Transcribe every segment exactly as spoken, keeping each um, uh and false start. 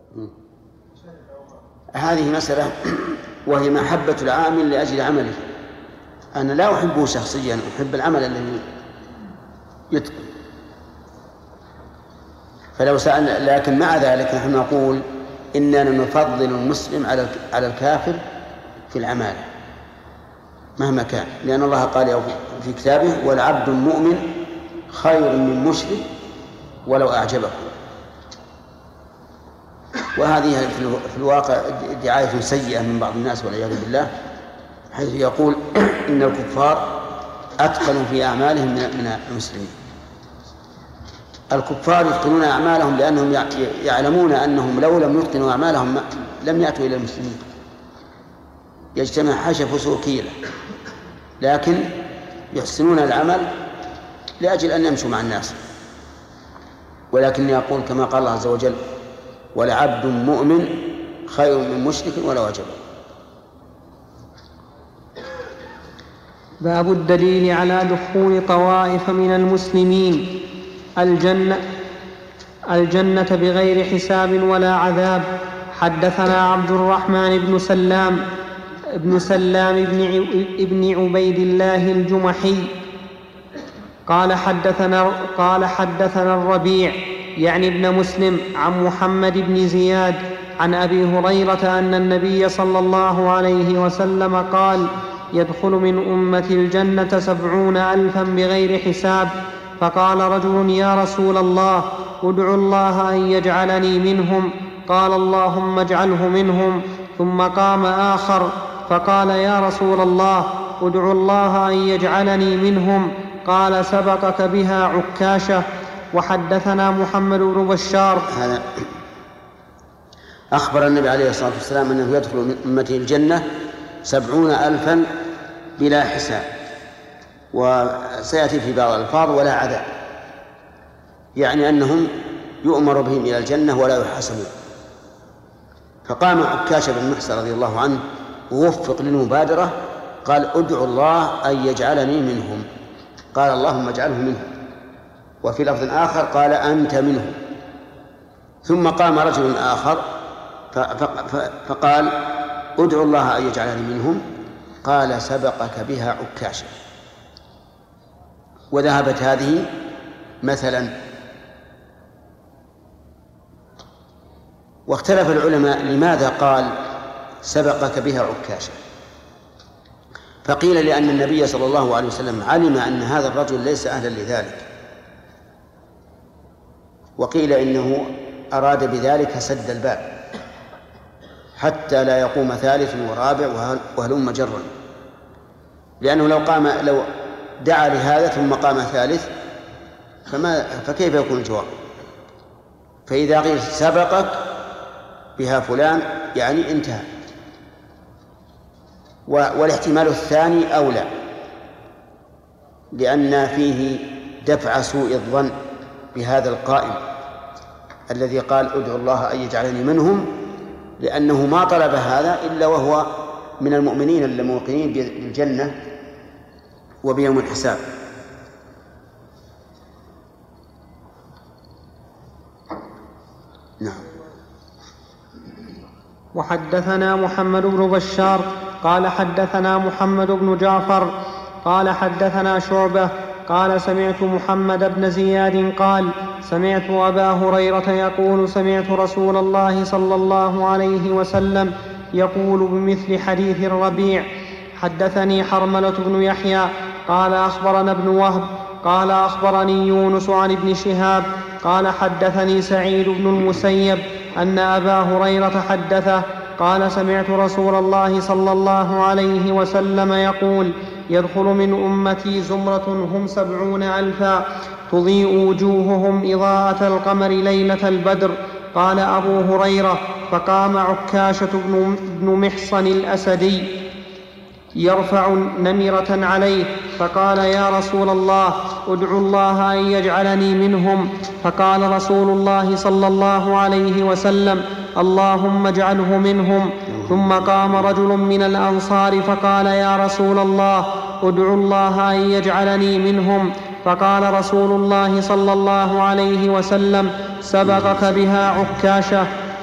هذه مسألة، وهي محبة العامل لأجل عمله. أنا لا أحبه شخصيا، أحب العمل الذي يتقن. فلو سأل، لكن مع ذلك نحن نقول إننا نفضل المسلم على على الكافر في العمالة مهما كان، لأن الله قال في كتابه: والعبد المؤمن خير من مشرك ولو أعجبكم. وهذه في الواقع دعاية سيئة من بعض الناس والعياذ بالله، حيث يقول إن الكفار أتقنوا في أعمالهم من المسلمين. الكفار يتقنون أعمالهم لأنهم يعلمون أنهم لو لم يتقنوا أعمالهم لم يأتوا إلى المسلمين، يجتمع حشف سوكيلة، لكن يحسنون العمل لأجل أن يمشوا مع الناس. ولكن يقول كما قال الله عز وجل: ولعبد مؤمن خير من مشرك ولو أعجبه. باب الدليل على دخول طوائف من المسلمين الجنة الجنة بغير حساب ولا عذاب. حدثنا عبد الرحمن بن سلام ابن سلام ابن عبيد الله الجمحي قال حدثنا قال حدثنا الربيع يعني ابن مسلم عن محمد بن زياد عن أبي هريرة أن النبي صلى الله عليه وسلم قال: يدخل من أمتي الجنة سبعون ألفا بغير حساب. فقال رجل: يا رسول الله، ادع الله أن يجعلني منهم. قال: اللهم اجعله منهم. ثم قام آخر فقال: يا رسول الله، ادع الله أن يجعلني منهم. قال: سبقك بها عكاشة. وحدثنا محمد بن بشار. هذا أخبر النبي عليه الصلاة والسلام أنه يدخل من أمته الجنة سبعون ألفا بلا حساب، وسيأتي في بعض الألفاظ ولا عذاب، يعني أنهم يؤمر بهم إلى الجنة ولا يحاسبون. فقام عكاشة بن محصن رضي الله عنه ووفق للمبادرة، قال: ادعوا الله أن يجعلني منهم. قال: اللهم اجعله منهم. وفي لفظ آخر قال: أنت منهم. ثم قام رجل آخر فقال: ادعوا الله أن يجعلني منهم. قال: سبقك بها عكاشة. وذهبت هذه مثلا. واختلف العلماء لماذا قال سبقك بها عكاشة. فقيل لأن النبي صلى الله عليه وسلم علم أن هذا الرجل ليس أهلا لذلك، وقيل إنه أراد بذلك سد الباب حتى لا يقوم ثالث ورابع وهلم جرا، لأنه لو قام لو دعا لهذا ثم قام ثالث فما فكيف يكون الجواب؟ فإذا قيل سبقك بها فلان يعني انتهى. والاحتمال الثاني أولى، لأن فيه دفع سوء الظن بهذا القائم الذي قال: ادعوا الله أن يجعلني منهم، لأنه ما طلب هذا إلا وهو من المؤمنين الموقنين بالجنة وبيوم الحساب. نعم. وحدثنا محمد بن بشار قال حدثنا محمد بن جعفر قال حدثنا شعبة قال: سمعت محمد بن زياد قال: سمعت أبا هريرة يقول: سمعت رسول الله صلى الله عليه وسلم يقول بمثل حديث الربيع. حدثني حرملة بن يحيى قال: أخبرنا ابن وهب قال: أخبرني يونس عن ابن شهاب قال: حدثني سعيد بن المسيب أن أبا هريرة حدثه قال: سمعت رسول الله صلى الله عليه وسلم يقول: يدخل من أمتي زمرة هم سبعون ألفا تضيء وجوههم إضاءة القمر ليلة البدر. قال أبو هريرة: فقام عكاشة بن محصن الأسدي يرفع نمرة عليه فقال: يا رسول الله، ادعوا الله أن يجعلني منهم. فقال رسول الله صلى الله عليه وسلم: اللهم اجعله منهم. ثم قام رجل من الأنصار فقال: يا رسول الله، ادعوا الله أن يجعلني منهم. فقال رسول الله صلى الله عليه وسلم: سبقك بها عكاشة.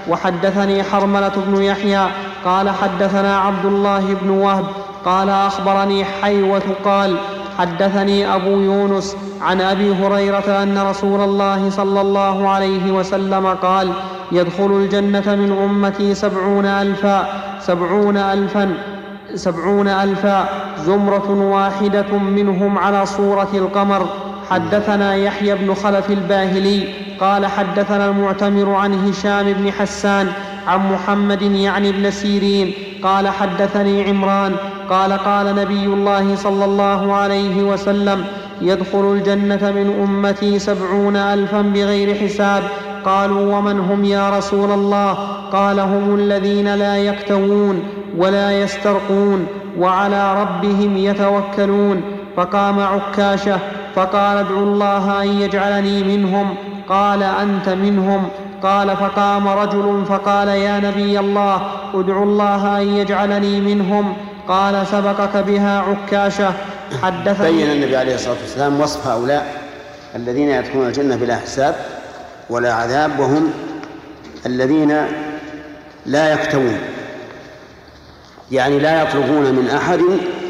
وحدثني حرملة بن يحيى قال حدثنا عبد الله بن وهب قال أخبرني حيوة قال حدثني أبو يونس عن أبي هريرة أن رسول الله صلى الله عليه وسلم قال يدخل الجنة من أمتي سبعون ألفا سبعون ألفا سبعون ألفا زمرة واحدة منهم على صورة القمر. حدثنا يحيى بن خلف الباهلي قال حدثنا المعتمر عن هشام بن حسان عن محمد يعني ابن سيرين قال حدثني عمران قال قال نبي الله صلى الله عليه وسلم يدخل الجنة من أمتي سبعون ألفا بغير حساب. قالوا ومن هم يا رسول الله؟ قال هم الذين لا يكتوون ولا يسترقون وعلى ربهم يتوكلون. فقام عكاشة فقال ادعوا الله أن يجعلني منهم. قال أنت منهم. قال فقام رجل فقال يا نبي الله ادعوا الله أن يجعلني منهم. قال سبقك بها عكاشة. حدثني بين النبي عليه الصلاة والسلام وصف هؤلاء الذين يدخلون الجنة بلا حساب ولا عذاب، وهم الذين لا يكتوون، يعني لا يطلبون من أحد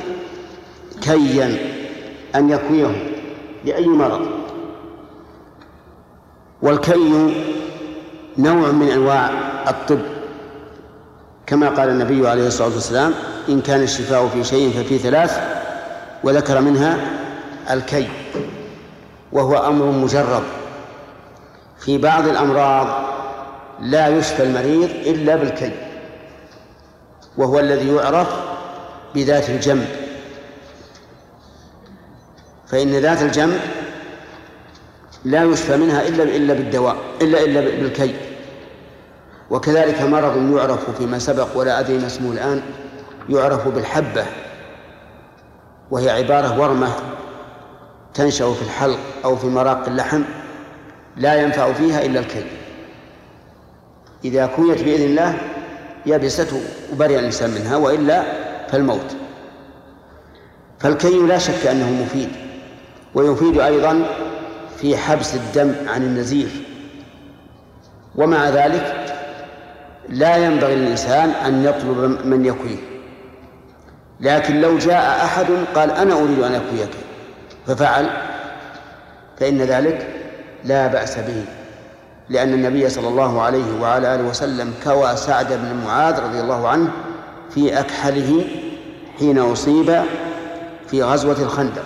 كيا أن يكويهم لأي مرض. والكي نوع من أنواع الطب، كما قال النبي عليه الصلاة والسلام إن كان الشفاء في شيء ففي ثلاث، وذكر منها الكي، وهو أمر مجرب. في بعض الأمراض لا يشفى المريض إلا بالكي، وهو الذي يعرف بذات الجنب، فإن ذات الجنب لا يشفى منها إلا إلا بالدواء إلا إلا بالكي. وكذلك مرض يعرف فيما سبق ولا أدري ما اسمه الآن، يعرف بالحبة، وهي عبارة ورمة تنشأ في الحلق أو في مراق اللحم، لا ينفع فيها إلا الكي. إذا كويت بإذن الله يبست وبرئ الإنسان منها، وإلا فالموت. فالكي لا شك أنه مفيد، ويفيد أيضا في حبس الدم عن النزيف. ومع ذلك لا ينبغي للإنسان أن يطلب من يكويه، لكن لو جاء أحد قال أنا أريد أن أكويك ففعل، فإن ذلك لا بأس به، لأن النبي صلى الله عليه وعلى آله وسلم كوى سعد بن معاذ رضي الله عنه في أكحله حين أصيب في غزوة الخندق.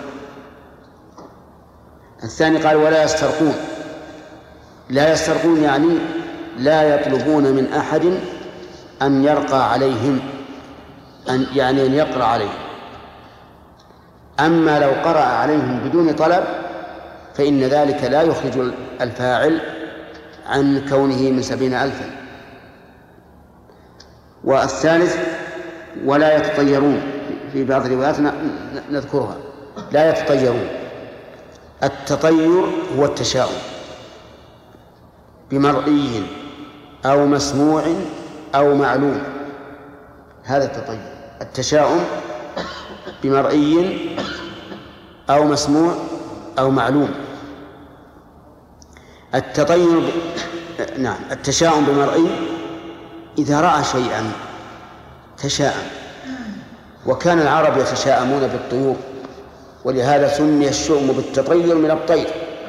الثاني قال ولا يسترقون. لا يسترقون يعني لا يطلبون من أحد أن يرقى عليهم، أن يعني أن يقرأ عليهم. أما لو قرأ عليهم بدون طلب فإن ذلك لا يخرج الفاعل عن كونه من سبعين ألفا. والثالث ولا يتطيرون، في بعض الروايات نذكرها لا يتطيرون. التطير هو التشاؤم بمرئي أو مسموع أو معلوم، هذا التطير. التشاؤم بمرئي أو مسموع أو معلوم. التطير ب... نعم التشاؤم بمرئي إذا رأى شيئا تشاءم، وكان العرب يتشاءمون بالطيور، ولهذا سمي الشؤم بالتطير من الطير.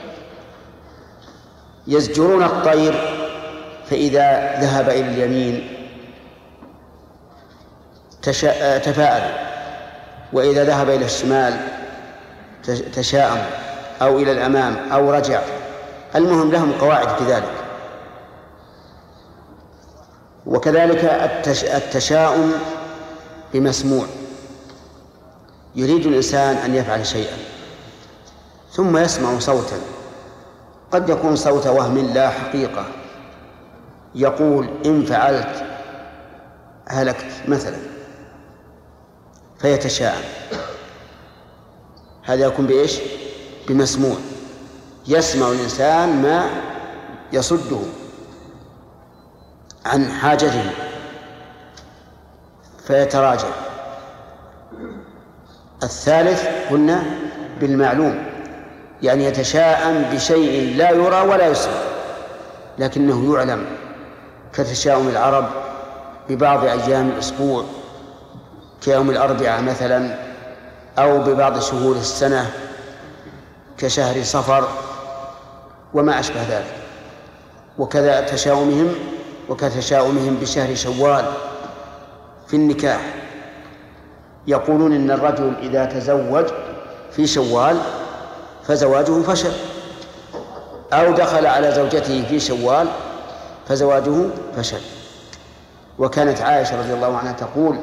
يزجرون الطير فإذا ذهب إلى اليمين تشا... تفاءل، وإذا ذهب إلى الشمال تشاءم، أو إلى الأمام أو رجع. المهم لهم قواعد في ذلك. وكذلك التش... التشاؤم بمسموع. يريد الإنسان أن يفعل شيئا ثم يسمع صوتا، قد يكون صوت وهم لا حقيقة، يقول إن فعلت هلكت مثلا، فيتشاءم. هذا يكون بإيش؟ بمسموع. يسمع الإنسان ما يصده عن حاجته فيتراجع. الثالث قلنا بالمعلوم، يعني يتشاءم بشيء لا يرى ولا يسمع لكنه يعلم، كتشاؤم العرب ببعض أيام الأسبوع كيوم الأربعاء مثلا، أو ببعض شهور السنة كشهر صفر وما أشبه ذلك. وكذا تشاؤمهم وكتشاؤمهم بشهر شوال في النكاح، يقولون إن الرجل إذا تزوج في شوال فزواجه فشل، أو دخل على زوجته في شوال فزواجه فشل. وكانت عائشة رضي الله عنها تقول: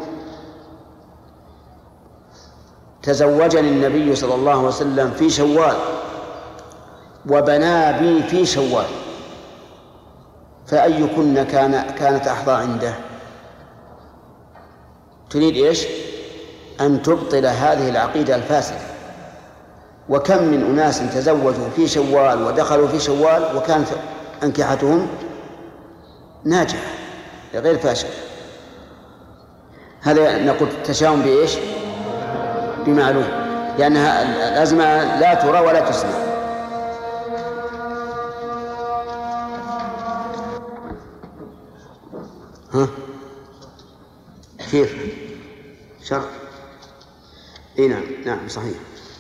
تزوجني النبي صلى الله عليه وسلم في شوال وبنى بي في شوال، فأيكن كان كانت أحظى عنده؟ تريد إيش؟ أن تبطل هذه العقيدة الفاسدة. وكم من أناس تزوجوا في شوال ودخلوا في شوال وكانت أنكحتهم ناجحة غير فاشلة. هذا نقول تشاؤم بإيش؟ بمعلوم، لأنها الأزمة لا ترى ولا تسمع. ها كيف شرح؟ اي نعم نعم صحيح.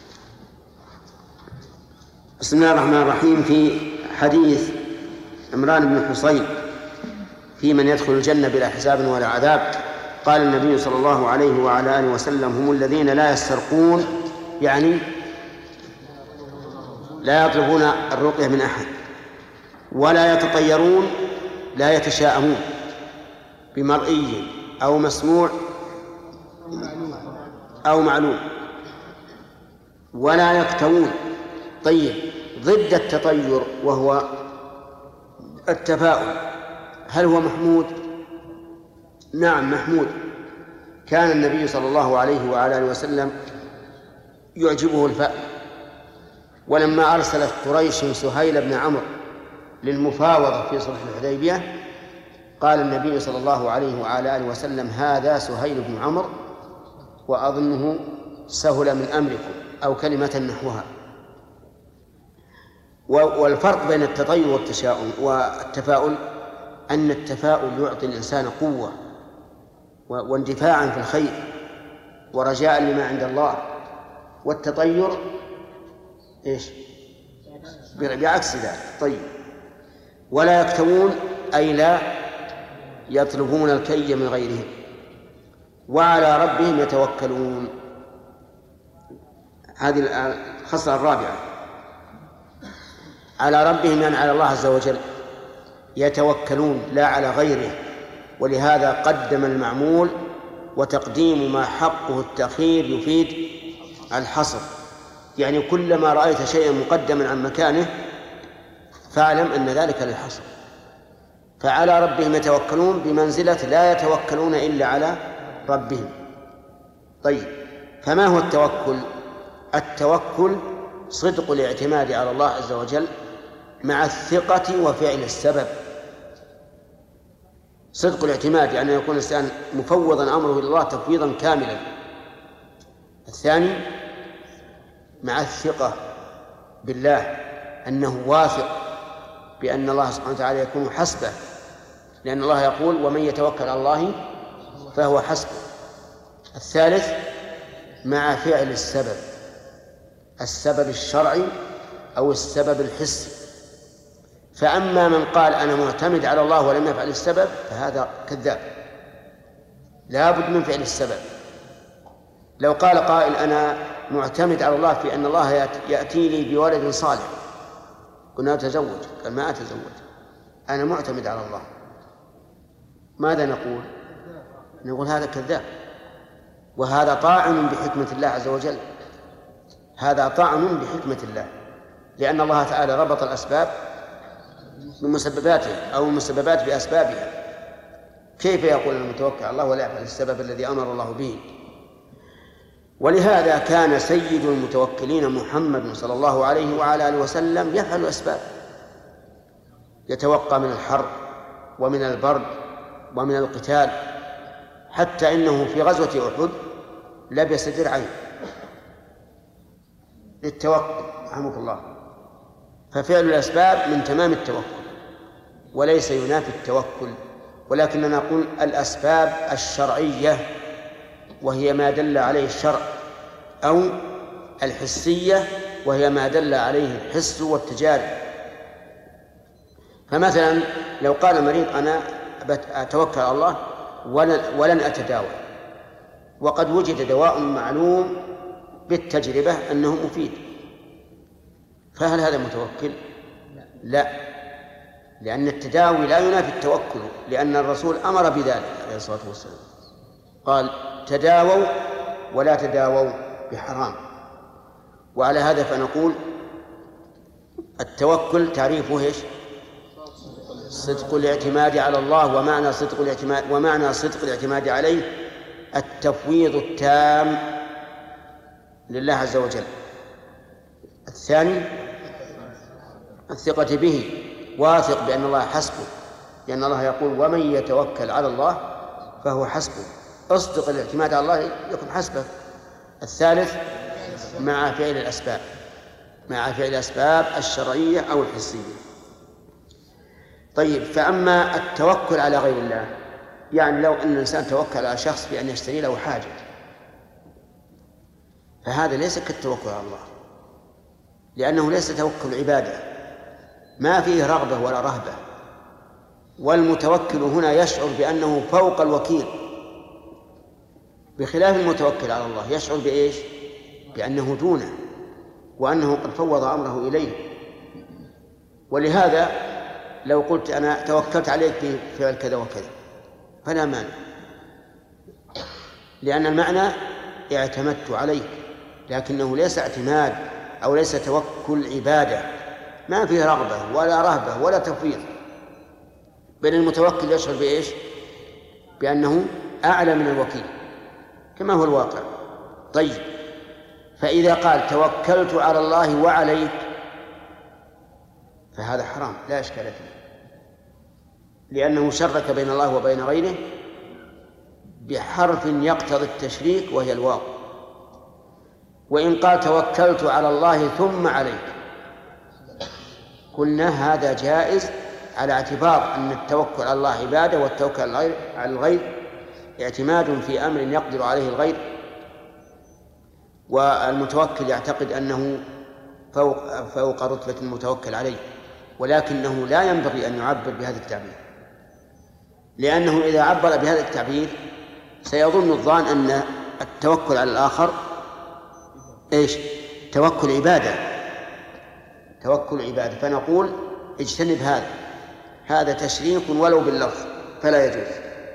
بسم الله الرحمن الرحيم. في حديث عمران بن حصين في من يدخل الجنة بلا حساب ولا عذاب، قال النبي صلى الله عليه وعلى آله وسلم: هم الذين لا يسترقون، يعني لا يطلبون الرقية من أحد، ولا يتطيرون، لا يتشاءمون بمرئي أو مسموع أو معلوم، ولا يكتوون. طيب، ضد التطير وهو التفاؤل، هل هو محمود؟ نعم محمود. كان النبي صلى الله عليه وعلى آله وسلم يعجبه الفأل، ولما أرسلت قريش سهيل بن عمرو للمفاوضة في صلح الحديبية قال النبي صلى الله عليه وعلى آله وسلم: هذا سهيل بن عمرو وأظنه سهل من أمركم، أو كلمة نحوها. والفرق بين التطير والتشاؤم والتفاؤل أن التفاؤل يعطي الإنسان قوة واندفاعا في الخير ورجاء لما عند الله، والتطير إيش؟ بعكس ذلك. طيب، ولا يكتوون أي لا يطلبون الكي من غيرهم، وعلى ربهم يتوكلون. هذه الخصلة الرابعة، على ربهم يعني على الله عز وجل يتوكلون لا على غيره، ولهذا قدم المعمول، وتقديم ما حقه التأخير يفيد الحصر، يعني كلما رأيت شيئا مقدما عن مكانه فاعلم أن ذلك للحصر. فعلى ربهم يتوكلون بمنزلة لا يتوكلون إلا على ربهم. طيب، فما هو التوكل؟ التوكل صدق الاعتماد على الله عز وجل مع الثقة وفعل السبب. صدق الاعتماد يعني يكون الإنسان مفوضا أمره إلى الله تفويضا كاملا. الثاني مع الثقة بالله، أنه واثق بأن الله سبحانه وتعالى يكون حسبه، لأن الله يقول: ومن يتوكل على الله فهو حسبه. الثالث مع فعل السبب، السبب الشرعي أو السبب الحسي. فأما من قال أنا معتمد على الله ولم يفعل السبب فهذا كذاب، لا بد من فعل السبب. لو قال قائل أنا معتمد على الله في أن الله يأتي لي بولد صالح، قلنا أتزوج، قال ما أتزوج، أنا معتمد على الله، ماذا نقول؟ نقول هذا كذاب، وهذا طاعن بحكمة الله عز وجل، هذا طعن بحكمة الله، لأن الله تعالى ربط الأسباب بمسبباتها أو المسببات بأسبابها. كيف يقول المتوكل على الله ولا يفعل السبب الذي أمر الله به؟ ولهذا كان سيد المتوكلين محمد صلى الله عليه وعلى آله وسلم يفعل الأسباب، يتوقى من الحر ومن البرد ومن القتال، حتى إنه في غزوة أحد لبس درعين للتوكل رحمك الله. ففعل الأسباب من تمام التوكل وليس ينافي التوكل، ولكننا نقول الأسباب الشرعية وهي ما دل عليه الشرع، أو الحسية وهي ما دل عليه الحس والتجارب. فمثلا لو قال مريض أنا أتوكل على الله ولن أتداوى، وقد وجد دواء معلوم بالتجربة أنه مفيد، فهل هذا متوكل؟ لا، لأن التداوي لا ينافي التوكل، لأن الرسول أمر بذلك عليه الصلاة والسلام، قال تداووا ولا تداووا بحرام. وعلى هذا فنقول التوكل تعريفه ايش؟ صدق الاعتماد على الله، ومعنى صدق الاعتماد ومعنى صدق الاعتماد عليه التفويض التام لله عز وجل. الثاني الثقة به، واثق بأن الله حسبه، لأن الله يقول ومن يتوكل على الله فهو حسبه، اصدق الاعتماد على الله يكون حسبه. الثالث مع فعل الأسباب، مع فعل الأسباب الشرعية أو الحسية. طيب، فأما التوكل على غير الله، يعني لو أن الإنسان توكل على شخص بأن يشتري له حاجة، فهذا ليس كالتوكل على الله، لأنه ليس توكل عبادة، ما فيه رغبة ولا رهبة، والمتوكل هنا يشعر بأنه فوق الوكيل، بخلاف المتوكل على الله يشعر بإيش؟ بأنه دونه، وأنه قد فوض أمره إليه. ولهذا لو قلت أنا توكلت عليك بفعل كذا وكذا فلا مانع، لأن المعنى اعتمدت عليك، لكنه ليس اعتماد أو ليس توكل عبادة، ما فيه رغبة ولا رهبة ولا تفويض، بل المتوكل يشعر بإيش؟ بأنه أعلى من الوكيل كما هو الواقع. طيب، فإذا قال توكلت على الله وعليك فهذا حرام لا إشكال فيه، لأنه شرك بين الله وبين غيره بحرف يقتضي التشريك وهي الواو. وإن قال توكلت على الله ثم عليك قلنا هذا جائز، على اعتبار أن التوكل على الله عبادة، والتوكل على الغير اعتماد في أمر يقدر عليه الغير، والمتوكل يعتقد أنه فوق, فوق رتبة المتوكل عليه، ولكنه لا ينبغي أن يعبر بهذا التعبير، لأنه إذا عبر بهذا التعبير سيظن الظان أن التوكل على الآخر إيش؟ توكل عبادة، توكل عبادة. فنقول اجتنب هذا، هذا تشريك ولو باللفظ فلا يجوز.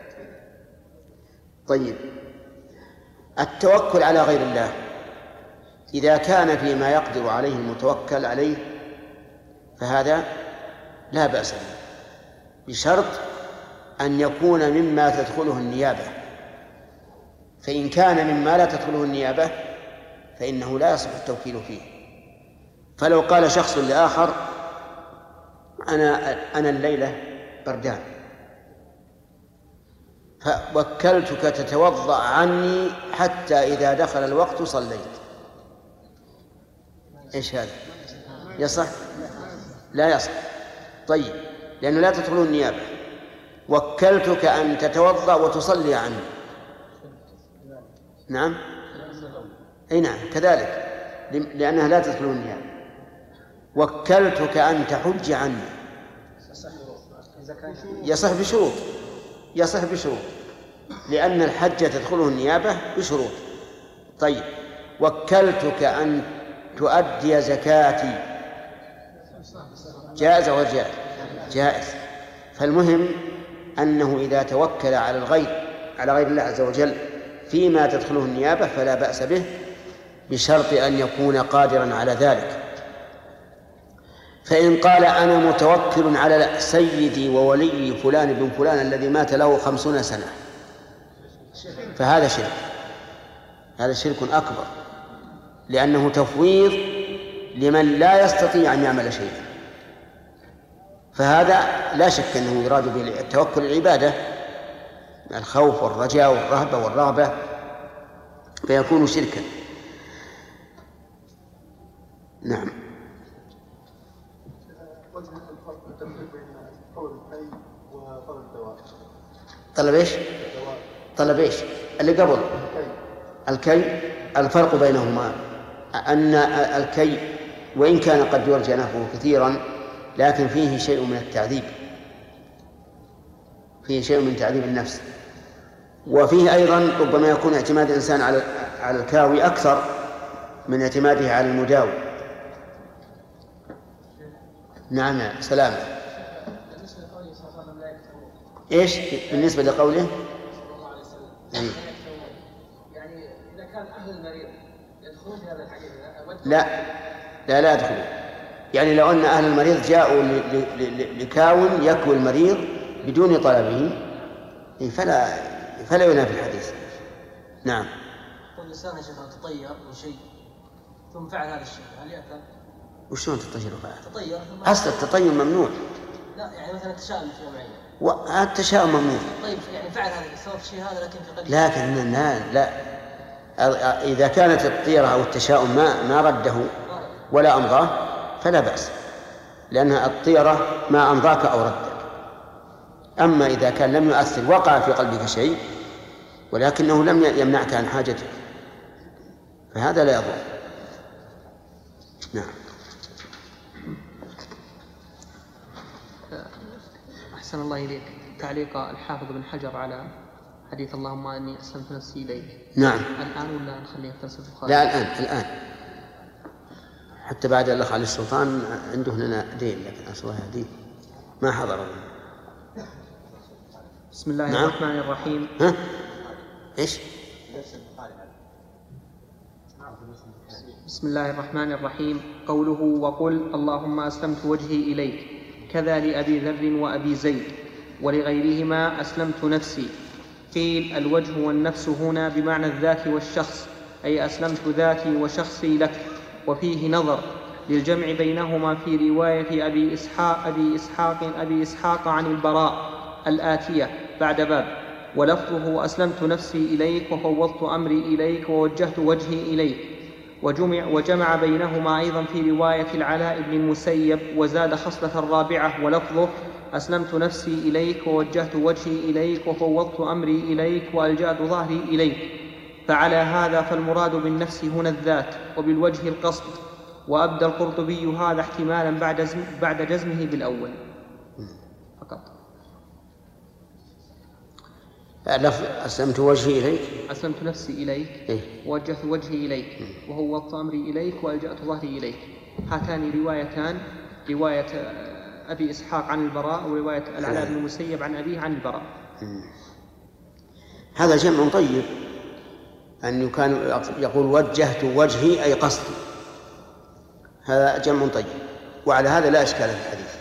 طيب، التوكل على غير الله إذا كان فيما يقدر عليه المتوكل عليه فهذا لا بأس به، بشرط أن يكون مما تدخله النيابة، فإن كان مما لا تدخله النيابة فإنه لا يصح التوكيل فيه. فلو قال شخص لآخر أنا أنا الليلة بردان فوكلتك تتوضأ عني حتى إذا دخل الوقت صليت، إيش هذا؟ يصح؟ لا يصح. طيب، لأنه لا تدخل النيابة. وكلتك أن تتوضأ وتصلي عني، نعم، أي نعم كذلك، لأنها لا تدخل النيابة. وكلتك أن تحج عني، يصح بشروط، يصح بشروط، لأن الحج تدخله النيابة بشروط. طيب، وكلتك أن تؤدي زكاتي، جائز أو جائز؟ جائز. فالمهم أنه إذا توكل على الغير على غير الله عز وجل فيما تدخله النيابة فلا بأس به، بشرط أن يكون قادرا على ذلك. فإن قال أنا متوكل على سيدي وولي فلان بن فلان الذي مات له خمسون سنة فهذا شرك، هذا شرك أكبر، لأنه تفويض لمن لا يستطيع أن يعمل شيئا، فهذا لا شك أنه يراد بالتوكل العبادة، الخوف والرجاء والرهبة والرغبة، فيكون شركا. نعم. وجه الفرق التفريق بين قول الحي وقول الدواء. طلب إيش؟ طلب إيش؟ اللي قبل الكي. الفرق بينهما أن الكي وإن كان قد يرجى نفعه كثيرا لكن فيه شيء من التعذيب، فيه شيء من تعذيب النفس، وفيه أيضا ربما يكون اعتماد الإنسان على على الكاوي أكثر من اعتماده على المداوي. نعم نعم سلامة. إيش بالنسبة لقوله؟ يعني إذا كان أهل المريض يدخلون في هذا الحديث؟ لا لا لا يدخلون. يعني لو أن أهل المريض جاءوا لكاون يكوي المريض بدون طلبه فلا فلا ينافي الحديث. نعم. والإنسان يا شيخ تطير من شيء ثم فعل هذا الشيء هل يأثم؟ وشلون تطير وفعل؟ تطير أصل التطير ممنوع. لا يعني مثلا تشاؤم شيء معين. والتشاؤم ممنوع. طيب يعني فعل هذا السبب الشيء هذا لكن في قلبه. لكن لا لا إذا كانت الطيرة أو التشاؤم ما ما رده ولا أمضاه فلا بأس، لأن الطيرة ما أمضاك أو ردك. أما إذا كان لم يؤثر وقع في قلبك شيء ولكنه لم يمنعك عن حاجتك فهذا لا يضر. نعم. أحسن الله إليك. تعليق الحافظ بن حجر على حديث اللهم أني أسلمت نفسي إليك. نعم. الآن ولا نخليه في درس البخاري؟ لا الآن الآن حتى بعد الأخ علي السلطان عنده لنا دين لكن أصل الله يهديه ما حضر. بسم الله نعم. الرحمن الرحيم. ها؟ إيش؟ بسم الله الرحمن الرحيم. قوله وقل اللهم أسلمت وجهي إليك كذا لأبي ذر وأبي زيد ولغيرهما أسلمت نفسي. قيل الوجه والنفس هنا بمعنى الذات والشخص أي أسلمت ذاتي وشخصي لك، وفيه نظر للجمع بينهما في رواية أبي إسحاق أبي إسحاق أبي إسحاق عن البراء الآتية بعد باب، ولفظه أسلمت نفسي إليك وفوضت أمري إليك ووجهت وجهي إليك. وجمع, وجمع بينهما أيضا في رواية العلاء بن المسيب وزاد خصلة الرابعة ولفظه أسلمت نفسي إليك ووجهت وجهي إليك وفوضت أمري إليك وألجأت ظهري إليك. فعلى هذا فالمراد بالنفس هنا الذات وبالوجه القصد. وأبدى القرطبي هذا احتمالا بعد, جزم بعد جزمه بالأول فقط. أسلمت وجهي إليك أسلمت نفسي إليك إيه؟ ووجهت وجهي إليك وفوضت أمري إليك وألجأت ظهري إليك. هاتان روايتان، رواية أبي إسحاق عن البراء ورواية العلاء بن المسيب عن أبيه عن البراء. هذا جمع طيب أن كان يقول وجهت وجهي أي قصدي، هذا جمع طيب، وعلى هذا لا إشكال في الحديث.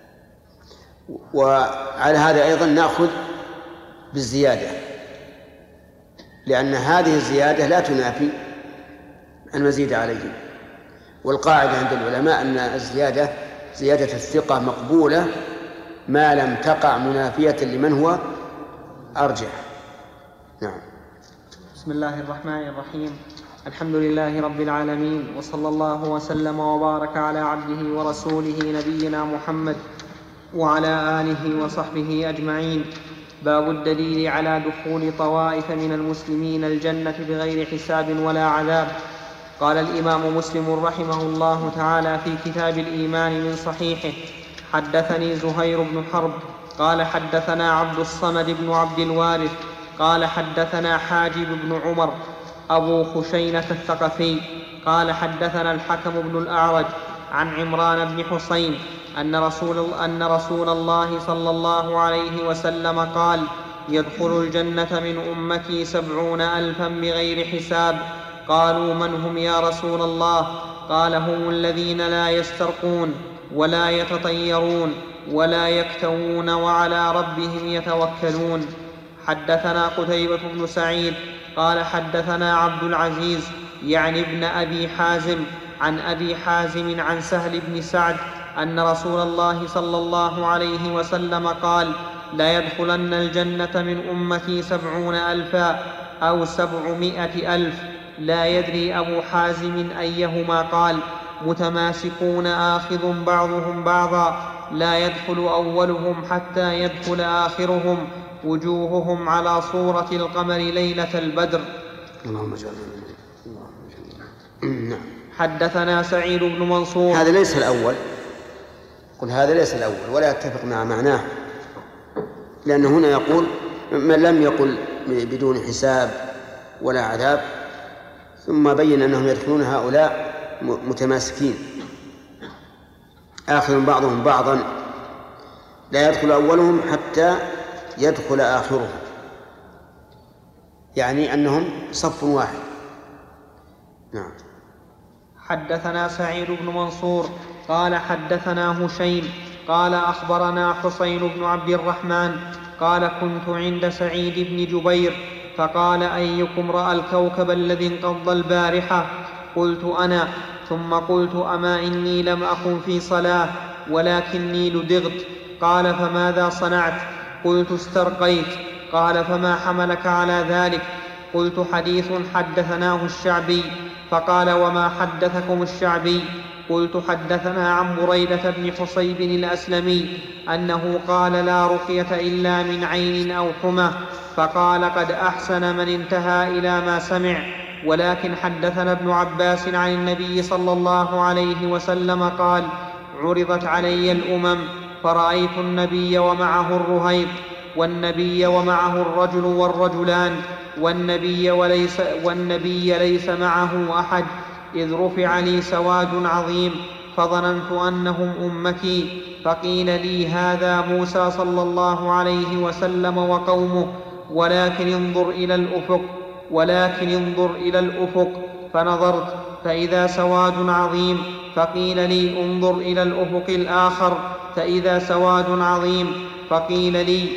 وعلى هذا أيضا نأخذ بالزيادة، لأن هذه الزيادة لا تنافي المزيد عليه. والقاعدة عند العلماء أن الزيادة زيادة الثقة مقبولة ما لم تقع منافية لمن هو أرجح. نعم. بسم الله الرحمن الرحيم. الحمد لله رب العالمين، وصلى الله وسلم وبارك على عبده ورسوله نبينا محمد وعلى آله وصحبه أجمعين. باب الدليل على دخول طوائف من المسلمين الجنة بغير حساب ولا عذاب. قال الإمام مسلم رحمه الله تعالى في كتاب الإيمان من صحيحه: حدثني زهير بن حرب قال حدثنا عبد الصمد بن عبد الوارث قال حدثنا حاجب بن عمر أبو خشينة الثقفي قال حدثنا الحكم بن الأعرج عن عمران بن حسين أن رسول, أن رسول الله صلى الله عليه وسلم قال: يدخل الجنة من أمتي سبعون ألفا بغير حساب. قالوا: من هم يا رسول الله؟ قال: هم الذين لا يسترقون ولا يتطيرون ولا يكتوون وعلى ربهم يتوكلون. حدثنا قتيبة بن سعيد قال حدثنا عبد العزيز يعني ابن أبي حازم عن أبي حازم عن سهل بن سعد أن رسول الله صلى الله عليه وسلم قال: لا يدخلن الجنة من أمتي سبعون ألفا أو سبعمائة ألف. لا يدري أبو حازم أيهما قال. متماسكون آخذ بعضهم بعضا، لا يدخل أولهم حتى يدخل آخرهم وجوههم على صورة القمر ليلة البدر. اللهم اجعلنا منهم. نعم. حدثنا سعيد بن منصور. هذا ليس الأول، قل هذا ليس الأول ولا يتفق مع معناه، لأن هنا يقول من لم يقل بدون حساب ولا عذاب، ثم بين أنهم يدخلون هؤلاء متماسكين آخر بعضهم بعضا، لا يدخل أولهم حتى يدخل آخرهم، يعني أنهم صف واحد. نعم. حدثنا سعيد بن منصور قال حدثنا هشيم قال أخبرنا حسين بن عبد الرحمن قال كنت عند سعيد بن جبير فقال أيكم رأى الكوكب الذي انقض البارحة؟ قلت أنا، ثم قلت أما إني لم أكن في صلاة ولكني لدغت. قال فماذا صنعت؟ قلت استرقيت. قال فما حملك على ذلك؟ قلت حديث حدثناه الشعبي. فقال وما حدثكم الشعبي؟ قلت حدثنا عن بريدة بن حصيب الأسلمي أنه قال لا رقية إلا من عين أو حمى. فقال قد أحسن من انتهى إلى ما سمع. ولكن حدثنا ابن عباس عن النبي صلى الله عليه وسلم قال عرضت علي الأمم فرأيت النبي ومعه الرهيط والنبي ومعه الرجل والرجلان والنبي, وليس والنبي ليس معه أحد، إذ رفع لي سواد عظيم فظننت أنهم أمتي. فقيل لي هذا موسى صلى الله عليه وسلم وقومه، ولكن انظر إلى الأفق ولكن انظر إلى الأفق. فنظرت فإذا سواد عظيم. فقيل لي انظر إلى الأفق الآخر فإذا سواد عظيم. فقيل لي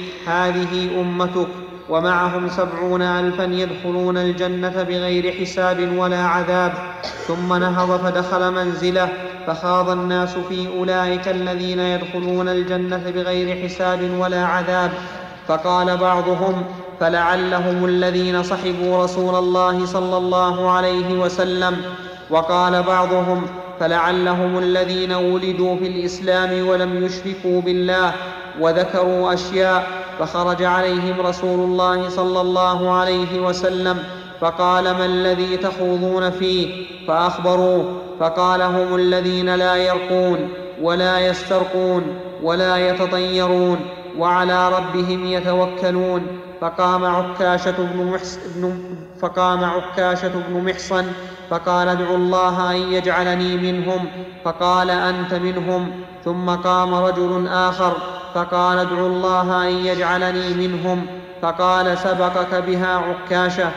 هذه أمتك ومعهم سبعون ألفا يدخلون الجنة بغير حساب ولا عذاب. ثم نهض فدخل منزله فخاض الناس في أولئك الذين يدخلون الجنة بغير حساب ولا عذاب. فقال بعضهم فلعلهم الذين صحبوا رسول الله صلى الله عليه وسلم. وقال بعضهم فلعلهم الذين ولدوا في الإسلام ولم يشركوا بالله. وذكروا أشياء. فخرج عليهم رسول الله صلى الله عليه وسلم فقال ما الذي تخوضون فيه؟ فأخبروه. فقال هم الذين لا يرقون ولا يسترقون ولا يتطيرون وعلى ربهم يتوكلون. فقام عكاشة بن, بن فقام عكاشة بن محصن فقال ادعوا الله أن يجعلني منهم. فقال أنت منهم. ثم قام رجل آخر فقال ادعوا الله أن يجعلني منهم. فقال سبقك بها عكاشة.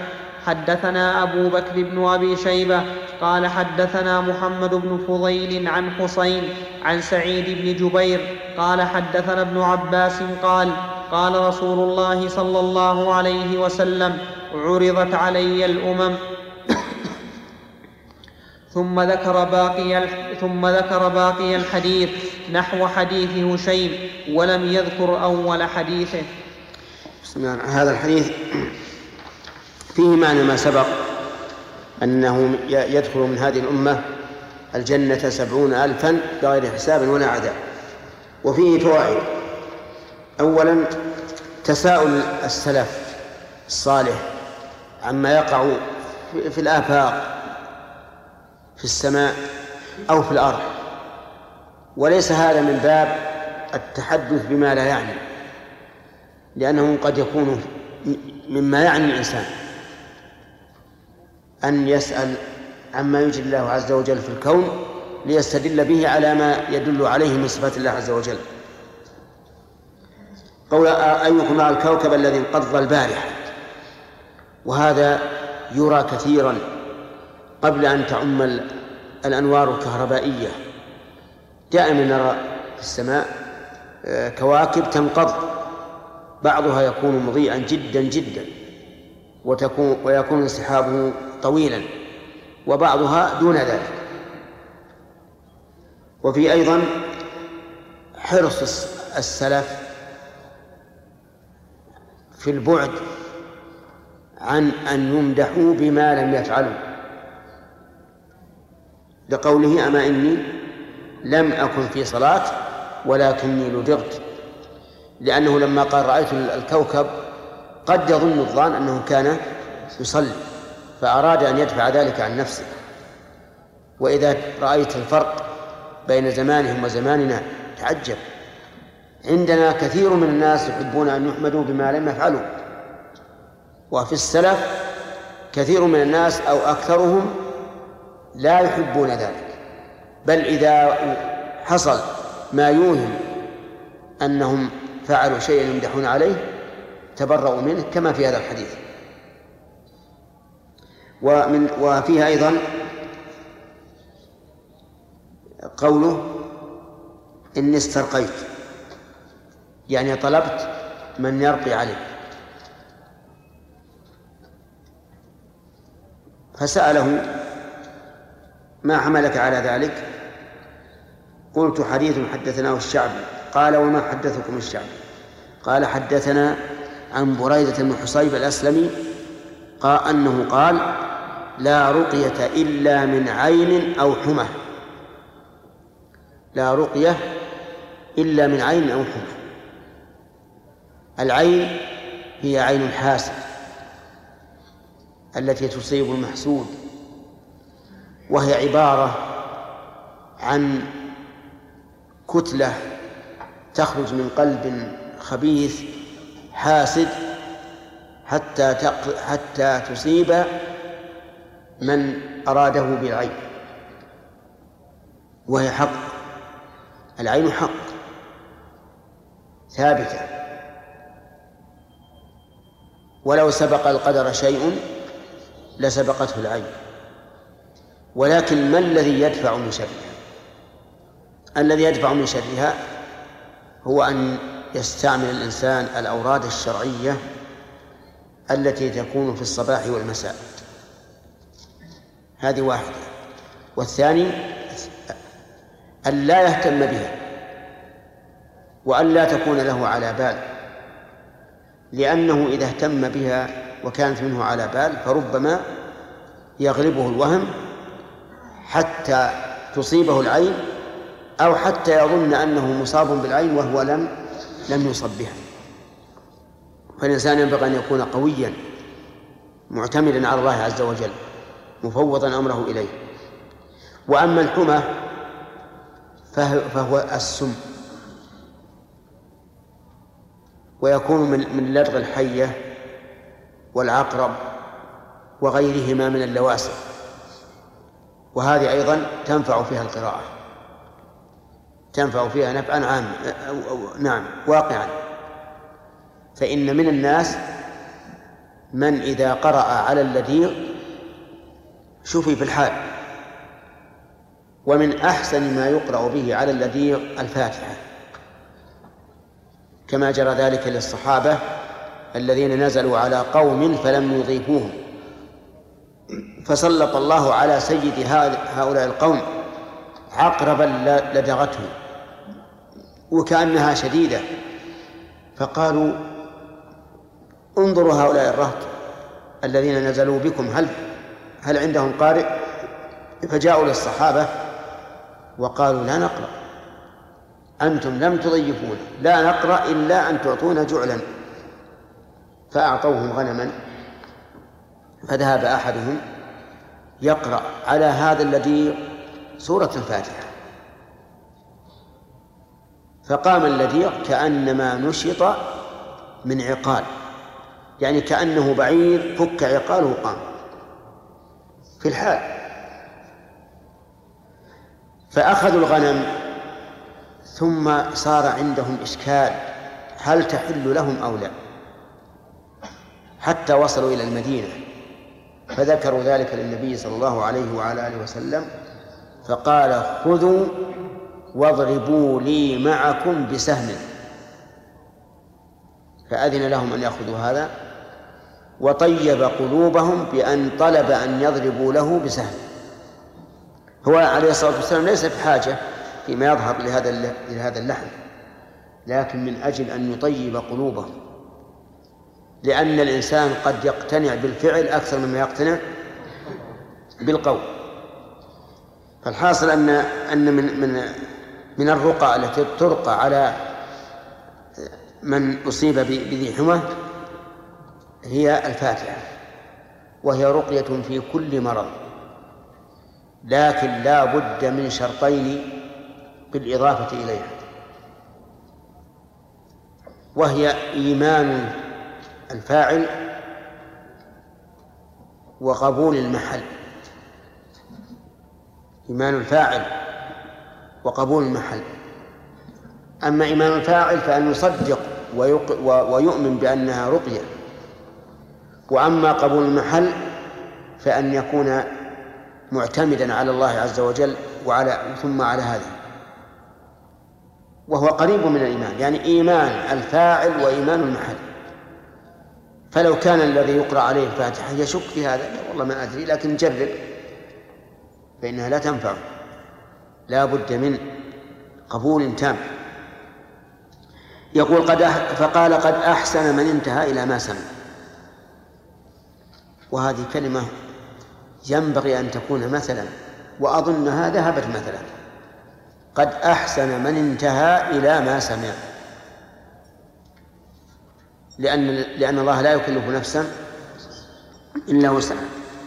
حدثنا أبو بكر بن أبي شيبة قال حدثنا محمد بن فضيل عن حسين عن سعيد بن جبير قال حدثنا ابن عباس قال قال رسول الله صلى الله عليه وسلم عرضت علي الأمم. ثم ذكر باقي ثم ذكر باقي الحديث نحو حديث هشيم ولم يذكر أول حديثه. بسم الله. هذا الحديث فيه معنى ما سبق، أنه يدخل من هذه الأمة الجنة سبعون ألفا بغير حساب ولا عذاب. وفيه فوائد. أولا تساؤل السلف الصالح عما يقع في الآفاق في السماء أو في الأرض، وليس هذا من باب التحدث بما لا يعني، لأنه قد يكون مما يعني الإنسان أن يسأل عما يجري الله عز وجل في الكون ليستدل به على ما يدل عليه من صفات الله عز وجل. قول أيكم رأى الكوكب الذي انقض البارحة، وهذا يرى كثيرا قبل أن تعم الأنوار الكهربائية. دائما نرى في السماء كواكب تنقض، بعضها يكون مضيئا جدا جدا وتكون ويكون انسحابه طويلا، وبعضها دون ذلك. وفي أيضا حرص السلف في البعد عن أن يمدحوا بما لم يفعلوا، لقوله أما إني لم أكن في صلاة ولكني لدغت. لأنه لما قال رأيت الكوكب قد يظن الظان أنه كان يصلي، فأراد أن يدفع ذلك عن نفسه. وإذا رأيت الفرق بين زمانهم وزماننا تعجب. عندنا كثير من الناس يحبون أن يحمدوا بما لم يفعلوا، وفي السلف كثير من الناس أو أكثرهم لا يحبون ذلك، بل إذا حصل ما يوهم أنهم فعلوا شيئا يمدحون عليه تبرؤوا منه، كما في هذا الحديث. ومن وفيها أيضا قوله إني استرقيت، يعني طلبت من يرقي عليه، فسأله ما حملك على ذلك؟ قلت حديث حدثناه الشعبي. قال وما حدثكم الشعبي؟ قال حدثنا عن بريدة بن حصيب الأسلمي قال أنه قال لا رقية إلا من عين أو حمى، لا رقية إلا من عين أو حمى. العين هي عين الحاسد التي تصيب المحسود، وهي عبارة عن كتلة تخرج من قلب خبيث حاسد حتى حتى تصيب من أراده بالعين، وهي حق. العين حق ثابتة، ولو سبق القدر شيء لسبقته العين. ولكن ما الذي يدفع من شرها؟ الذي يدفع من شرها هو أن يستعمل الإنسان الأوراد الشرعية التي تكون في الصباح والمساء، هذه واحدة. والثاني أن لا يهتم بها وأن لا تكون له على بال، لأنه إذا اهتم بها وكانت منه على بال فربما يغلبه الوهم حتى تصيبه العين، أو حتى يظن أنه مصاب بالعين وهو لم لم يصب بها. فالإنسان ينبغي أن يكون قويا معتمدا على الله عز وجل مفوضا أمره إليه. وأما الحمى فهو السم، ويكون من لدغ الحية والعقرب وغيرهما من اللواسع، وهذه أيضا تنفع فيها القراءة، تنفع فيها نفعا عام نعم واقعا. فإن من الناس من إذا قرأ على اللديغ شفي في الحال، ومن أحسن ما يقرأ به على اللديغ الفاتحة، كما جرى ذلك للصحابة الذين نزلوا على قوم فلم يضيفوهم، فسلط الله على سيد هؤلاء القوم عقربا لدغته وكأنها شديدة، فقالوا انظروا هؤلاء الرهط الذين نزلوا بكم هل هل عندهم قارئ؟ فجاءوا للصحابة وقالوا لا نقرأ، أنتم لم تضيفون، لا نقرأ إلا أن تعطونا جعلا. فأعطوهم غنما، فذهب أحدهم يقرأ على هذا الذي سورة الفاتحة، فقام الذي كأنما نشط من عقال، يعني كأنه بعير فك عقاله قام في الحال. فأخذوا الغنم، ثم صار عندهم إشكال هل تحل لهم أو لا، حتى وصلوا إلى المدينة فذكروا ذلك للنبي صلى الله عليه وعلى آله وسلم، فقال خذوا واضربوا لي معكم بسهم، فأذن لهم أن يأخذوا هذا، وطيب قلوبهم بأن طلب أن يضربوا له بسهم. هو عليه الصلاة والسلام ليس بحاجة فيما يظهر لهذا لهذا اللحم، لكن من أجل أن يطيب قلوبهم، لأن الإنسان قد يقتنع بالفعل أكثر مما يقتنع بالقول. فالحاصل أن أن من من من الرقى التي ترقى على من أصيب بذي حمى هي الفاتحة، وهي رقية في كل مرض، لكن لا بد من شرطين بالإضافة إليها، وهي إيمان الفاعل وقبول المحل. إيمان الفاعل وقبول المحل. أما إيمان الفاعل فأن يصدق ويؤمن بأنها رقية، وأما قبول المحل فأن يكون معتمدا على الله عز وجل وعلى ثم على هذه، وهو قريب من الإيمان، يعني إيمان الفاعل وإيمان المحل. فلو كان الذي يقرأ عليه الفاتحة يشك في هذا، والله ما أدري، لكن جرب، فإنها لا تنفع، لا بد من قبول تام. يقول قد أح... فقال قد أحسن من انتهى إلى ما سمع. وهذه كلمة ينبغي أن تكون مثلا، وأظنها ذهبت مثلا. قد أحسن من انتهى إلى ما سمع، لأن لأن الله لا يكلف نفسا إلا وسعها.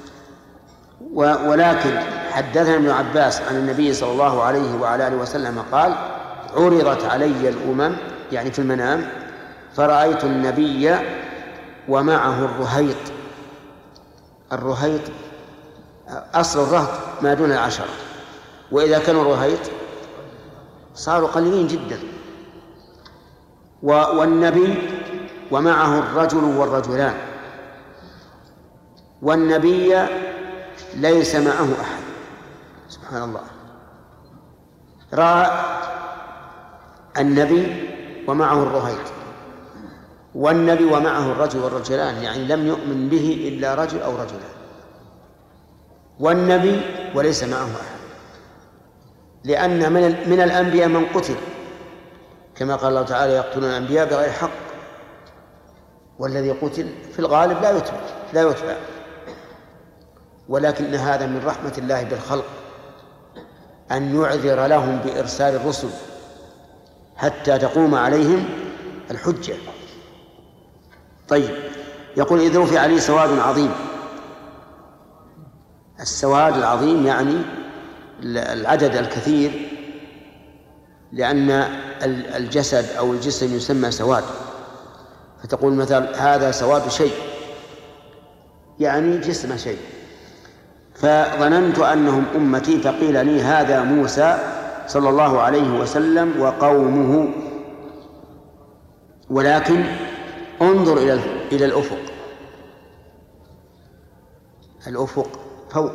ولكن حدثنا ابن عباس عن النبي صلى الله عليه وعلى آله وسلم قال: عرضت علي الأمم، يعني في المنام، فرأيت النبي ومعه الرهيط. الرهيط أصل الرهط ما دون العشرة، وإذا كانوا الرهيط صاروا قليلين جدا. والنبي ومعه الرجل والرجلان، والنبي ليس معه أحد. سبحان الله، رأى النبي ومعه الرهيط، والنبي ومعه الرجل والرجلان، يعني لم يؤمن به إلا رجل أو رجلان، والنبي وليس معه أحد، لأن من, من الأنبياء من قتل، كما قال الله تعالى: يقتلون الأنبياء بغير حق، والذي قتل في الغالب لا يتبع لا يتبع ولكن هذا من رحمة الله بالخلق، أن يعذر لهم بإرسال الرسل حتى تقوم عليهم الحجة. طيب، يقول: إذ رفع عليه سواد عظيم. السواد العظيم يعني العدد الكثير، لأن الجسد أو الجسم يسمى سواد، فتقول مثلا: هذا سواد شيء، يعني جسم شيء. فظننت أنهم أمتي، فقيل لي: هذا موسى صلى الله عليه وسلم وقومه، ولكن انظر إلى إلى الأفق، الأفق فوق.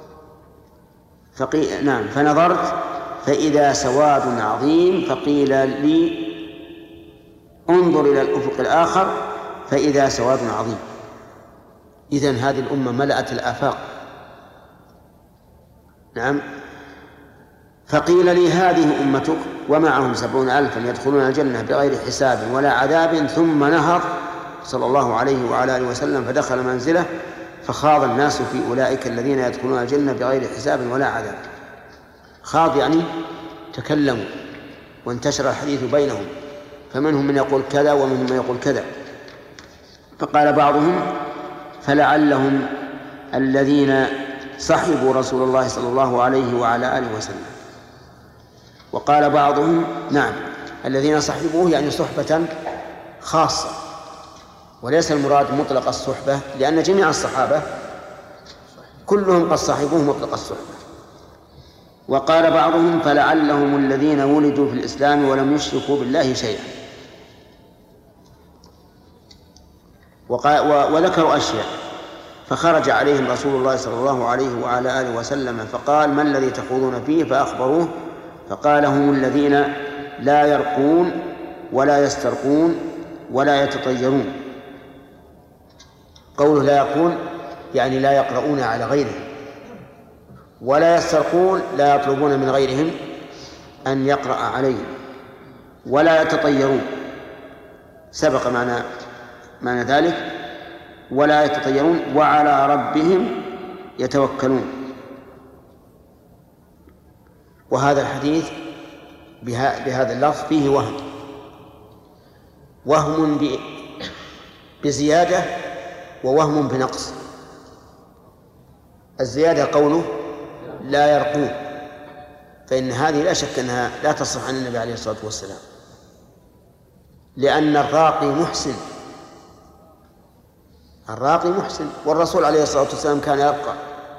فقيل نعم، فنظرت فإذا سواد عظيم، فقيل لي: انظر إلى الأفق الآخر فإذا سواد عظيم. إذن هذه الأمة ملأت الآفاق. نعم. فقيل لي: هذه أمتك ومعهم سبعون ألفا يدخلون الجنة بغير حساب ولا عذاب. ثم نهض صلى الله عليه وعلى آله وسلم فدخل منزله، فخاض الناس في أولئك الذين يدخلون الجنة بغير حساب ولا عذاب. خاض يعني تكلموا، وانتشر الحديث بينهم، فمنهم من يقول كذا ومنهم من يقول كذا. فقال بعضهم: فلعلهم الذين صحبوا رسول الله صلى الله عليه وعلى آله وسلم. وقال بعضهم: نعم، الذين صحبوه يعني صحبة خاصة، وليس المراد مطلق الصحبة، لأن جميع الصحابة كلهم قد صحبوه مطلق الصحبة. وقال بعضهم: فلعلهم الذين ولدوا في الإسلام ولم يشركوا بالله شيئا. وذكروا أشياء، فخرج عليهم رسول الله صلى الله عليه وعلى آله وسلم فقال: ما الذي تخوضون فيه؟ فأخبروه، فقال: هم الذين لا يرقون ولا يسترقون ولا يتطيرون. قوله لا يرقون يعني لا يقرؤون على غيرهم، ولا يسترقون لا يطلبون من غيرهم أن يقرأ عليهم، ولا يتطيرون سبق معنى معنى ذلك، ولا يتطيرون، وعلى ربهم يتوكلون. وهذا الحديث بهذا اللفظ فيه وهم، وهم بزيادة ووهم بنقص. الزيادة قوله لا يرقون، فإن هذه لا شك أنها لا تصح عن النبي عليه الصلاة والسلام، لأن الراقي محسن، الراقي محسن، والرسول عليه الصلاة والسلام كان يرقى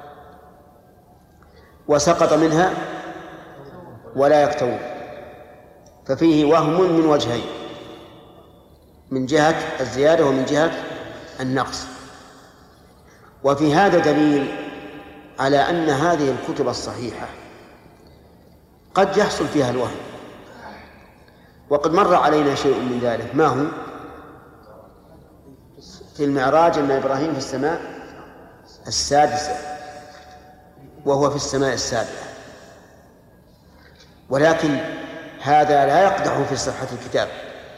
وسقط منها ولا يكتوي، ففيه وهم من وجهين، من جهة الزيادة ومن جهة النقص. وفي هذا دليل على أن هذه الكتب الصحيحة قد يحصل فيها الوهم، وقد مر علينا شيء من ذلك. ما هو؟ في المعراج أن إبراهيم في السماء السادسة وهو في السماء السابعة، ولكن هذا لا يقدح في صحة الكتاب،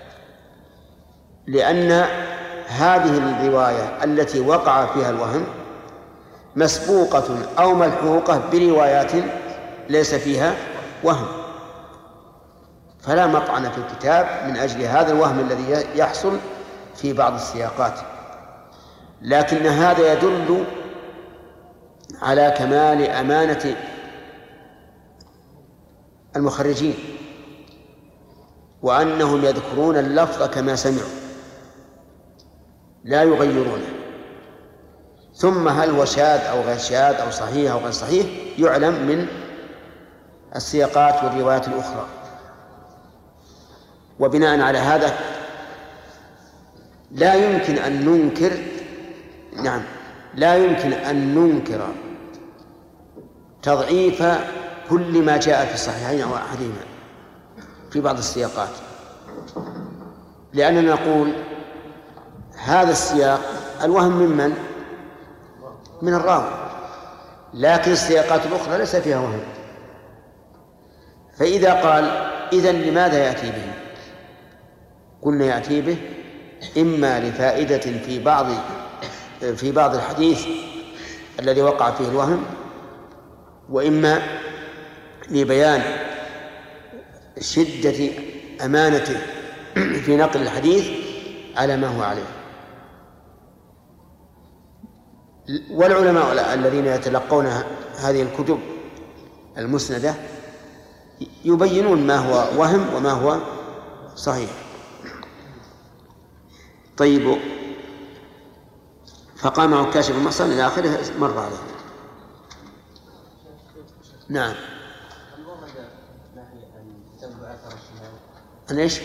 لأن هذه الرواية التي وقع فيها الوهم مسبوقة أو ملحوقة بروايات ليس فيها وهم، فلا مطعن في الكتاب من أجل هذا الوهم الذي يحصل في بعض السياقات. لكن هذا يدل على كمال أمانة المخرجين، وأنهم يذكرون اللفظ كما سمعوا لا يغيرونه. ثم هل هو شاذ أو غير شاذ أو صحيح أو غير صحيح يعلم من السياقات والروايات الأخرى. وبناء على هذا لا يمكن أن ننكر نعم لا يمكن أن ننكر تضعيف كل ما جاء في الصحيحين أو أحدهما في بعض السياقات، لأننا نقول هذا السياق الوهم ممن من الراوي، لكن السياقات الأخرى ليس فيها وهم. فإذا قال إذن لماذا يأتي به؟ قلنا يأتي به إما لفائدة في بعض في بعض الحديث الذي وقع فيه الوهم، وإما لبيان شدة أمانته في نقل الحديث على ما هو عليه. والعلماء الذين يتلقون هذه الكتب المسندة يبينون ما هو وهم وما هو صحيح. طيب، فقام عكاشة بن محصن إلى آخره مر عليه. نعم. أنا إيش؟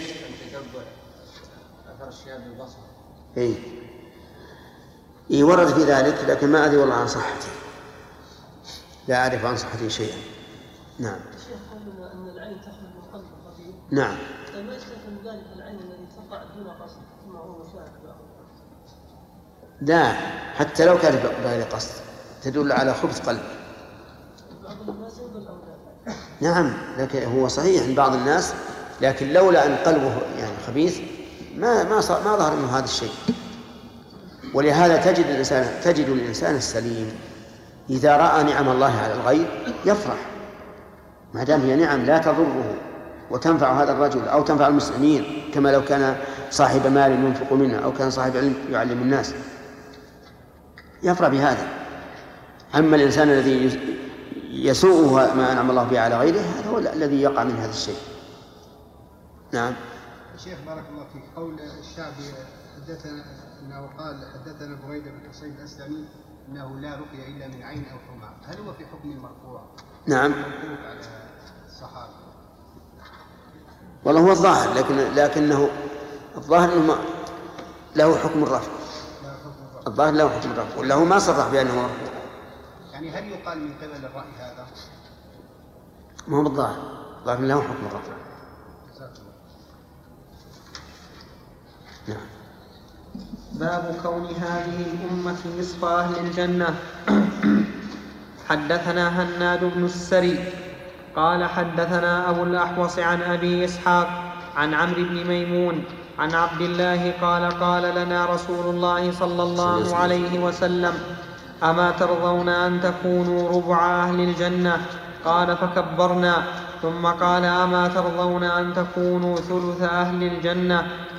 أثر الشهاب بالبصر. إيه. إيه ورد في ذلك، لكن ما أدري والله عن صحته، لا أعرف عن صحته شيئا. نعم. الشيخ قال أن العين تخرج من قلب الخفيف. نعم. طيب ما يستثنى من ذلك العين الذي تقع دون قصد ثم هو مشاهد له؟ لا، حتى لو كانت بغير قصد تدل على خبث قلب. بعض الناس يقول الأولاد. نعم، لكن هو صحيح عند بعض الناس، لكن لولا أن قلبه يعني خبيث ما ما ما ظهر منه هذا الشيء. ولهذا تجد الإنسان تجد الإنسان السليم إذا رأى نعم الله على الغير يفرح، ما دام هي نعم لا تضره وتنفع هذا الرجل أو تنفع المسلمين، كما لو كان صاحب مال ينفق منها أو كان صاحب علم يعلم الناس، يفرح بهذا. أما الإنسان الذي يسوءه ما أنعم الله به على غيره هذا هو الذي يقع من هذا الشيء. نعم. شيخ بارك الله فيك، قول الشعبي حدثنا انه قال حدثنا بريدة بن حصين الاسلمي انه لا رقية الا من عين او حمى، هل هو في حكم المرفوع؟ نعم. موقوف على الصحابة. والله هو الظاهر، لكن لكنه الظاهر انه له حكم الرفع. الظاهر له حكم الرفع، ولا هو ما صرح بانه مرفوع. يعني هل يقال من قبل الرأي هذا؟ ما هو بالظاهر، الظاهر له حكم الرفع. نعم. باب كون هذه الأمة نصف أهل الجنة. حدثنا هناد بن السري قال حدثنا أبو الأحوص عن أبي إسحاق عن عمرو بن ميمون عن عبد الله قال قال لنا رسول الله صلى الله عليه وسلم: أما ترضون أن تكونوا ربع أهل الجنة؟ قال فكبرنا. ثم قال: أما ترضون أن تكونوا ثلث أهل الجنة؟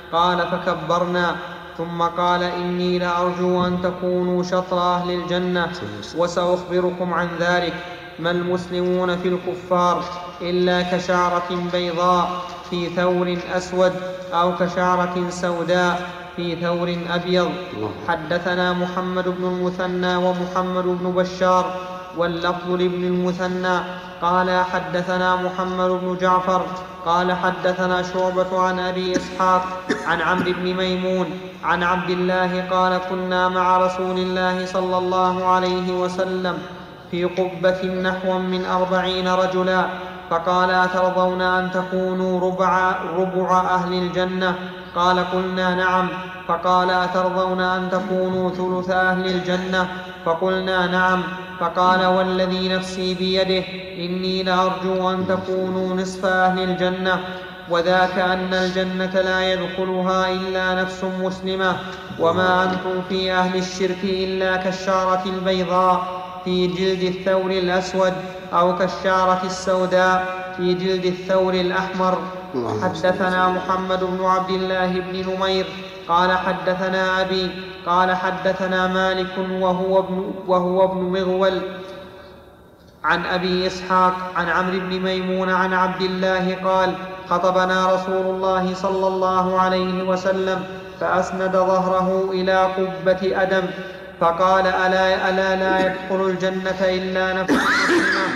قال فكبرنا. ثم قال إني لأرجو أن تكونوا شطر أهل الجنة وسأخبركم عن ذلك. ما المسلمون في الكفار إلا كشعرة بيضاء في ثور أسود أو كشعرة سوداء في ثور أبيض. حدثنا محمد بن المثنى ومحمد بن بشار واللفظ لابن المثنى قال حدثنا محمد بن جعفر قال حدثنا شعبة عن أبي إسحاق عن عمرو بن ميمون عن عبد الله قال كنا مع رسول الله صلى الله عليه وسلم في قبة نحو من أربعين رجلا فقال أترضون أن تكونوا ربع, ربع أهل الجنة؟ قال قلنا نعم. فقال أترضون أن تكونوا ثلث أهل الجنة؟ فقلنا نعم. فقال والذي نفسي بيده إني لأرجو أن تكونوا نصف أهل الجنة، وذاك أن الجنة لا يدخلها إلا نفس مسلمة، وما أنتم في أهل الشرك إلا كالشعرة البيضاء في جلد الثور الأسود أو كالشعرة السوداء في جلد الثور الأحمر. حدثنا محمد بن عبد الله بن نمير قال حدثنا أبي قال حدثنا مالك وهو ابن, وهو ابن مغول عن أبي إسحاق عن عمرو بن ميمون عن عبد الله قال خطبنا رسول الله صلى الله عليه وسلم فأسند ظهره إلى قبة أدم فقال ألا, ألا لا يدخل الجنة إلا نفس مسلمة؟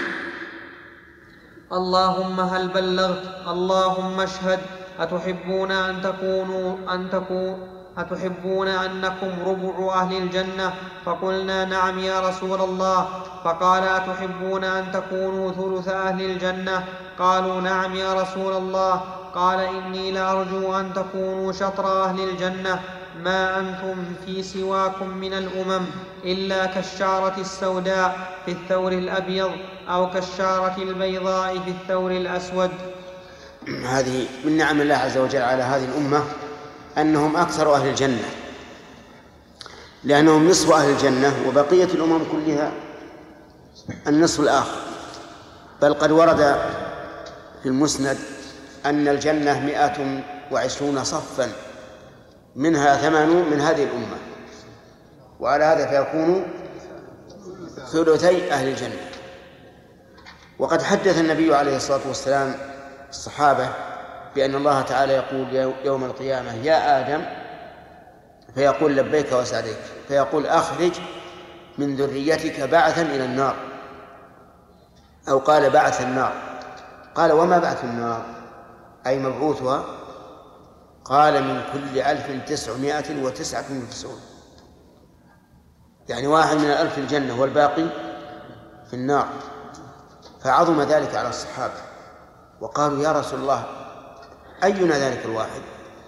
اللهم هل بلغت؟ اللهم اشهد. أتحبون أن تكونوا أن تكون أتحبون أنكم ربع أهل الجنة؟ فقلنا نعم يا رسول الله. فقال أتحبون أن تكونوا ثلث أهل الجنة؟ قالوا نعم يا رسول الله. قال إني لأرجو أن تكونوا شطر أهل الجنة، ما أنتم في سواكم من الأمم إلا كالشعرة السوداء في الثور الأبيض أو كالشعرة البيضاء في الثور الأسود. هذه من نعم الله عز وجل على هذه الأمة أنهم أكثر أهل الجنة، لأنهم نصف أهل الجنة وبقية الأمم كلها النصف الآخر. بل قد ورد في المسند أن الجنة مئة وعشرون صفا منها ثمانون من هذه الأمة، وعلى هذا فيكون ثلثي أهل الجنة. وقد حدث النبي عليه الصلاة والسلام الصحابة بأن الله تعالى يقول يوم القيامة يا آدم، فيقول لبيك وسعديك، فيقول أخرج من ذريتك بعثا إلى النار، أو قال بعث النار. قال وما بعث النار أي مبعوثها؟ قال من كل ألف تسعمائة وتسعة وتسعون، يعني واحد من الألف في الجنة والباقي في النار. فعظم ذلك على الصحابة وقالوا يا رسول الله أينا ذلك الواحد؟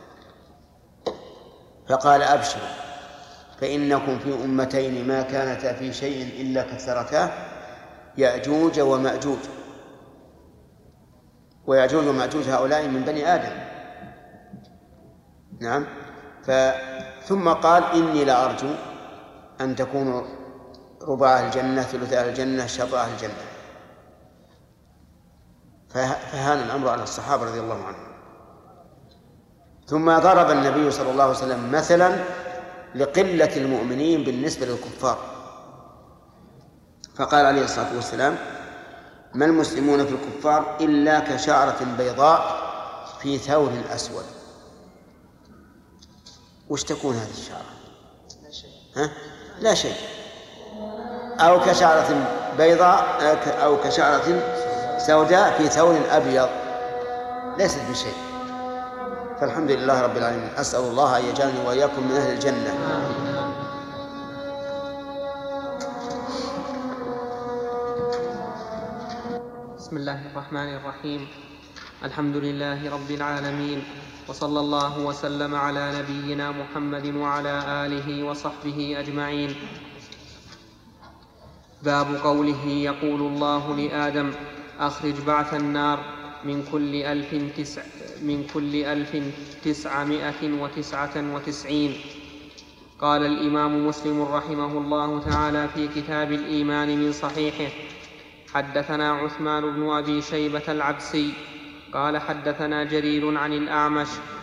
فقال أبشروا فإنكم في أمتين ما كانتا في شيء إلا كثرتاه، يأجوج ومأجوج. ويأجوج ومأجوج هؤلاء من بني آدم. نعم. ثم قال إني لأرجو أن تكونوا ربع أهل الجنة ثلث أهل الجنة شطر أهل الجنة. فهان الأمر على الصحابة رضي الله عنهم. ثم ضرب النبي صلى الله عليه وسلم مثلا لقلة المؤمنين بالنسبة للكفار، فقال عليه الصلاة والسلام ما المسلمون في الكفار إلا كشعرة بيضاء في ثور أسود. وش تكون هذه الشعرة؟ ها؟ لا شيء. أو كشعرة بيضاء أو كشعرة سوداء في ثور أبيض، ليست بشيء. فالحمد لله رب العالمين. أسأل الله أن يجعلني وإياكم من أهل الجنة. بسم الله الرحمن الرحيم. الحمد لله رب العالمين، وصلى الله وسلم على نبينا محمد وعلى آله وصحبه أجمعين. باب قوله يقول الله لآدم أخرج بعث النار من كل ألف تسع من كل ألف تسعمائة وتسعة وتسعين. قال الإمام مسلم رحمه الله تعالى في كتاب الإيمان من صحيحه حدثنا عثمان بن أبي شيبة العبسي قال حدثنا جرير عن الأعمش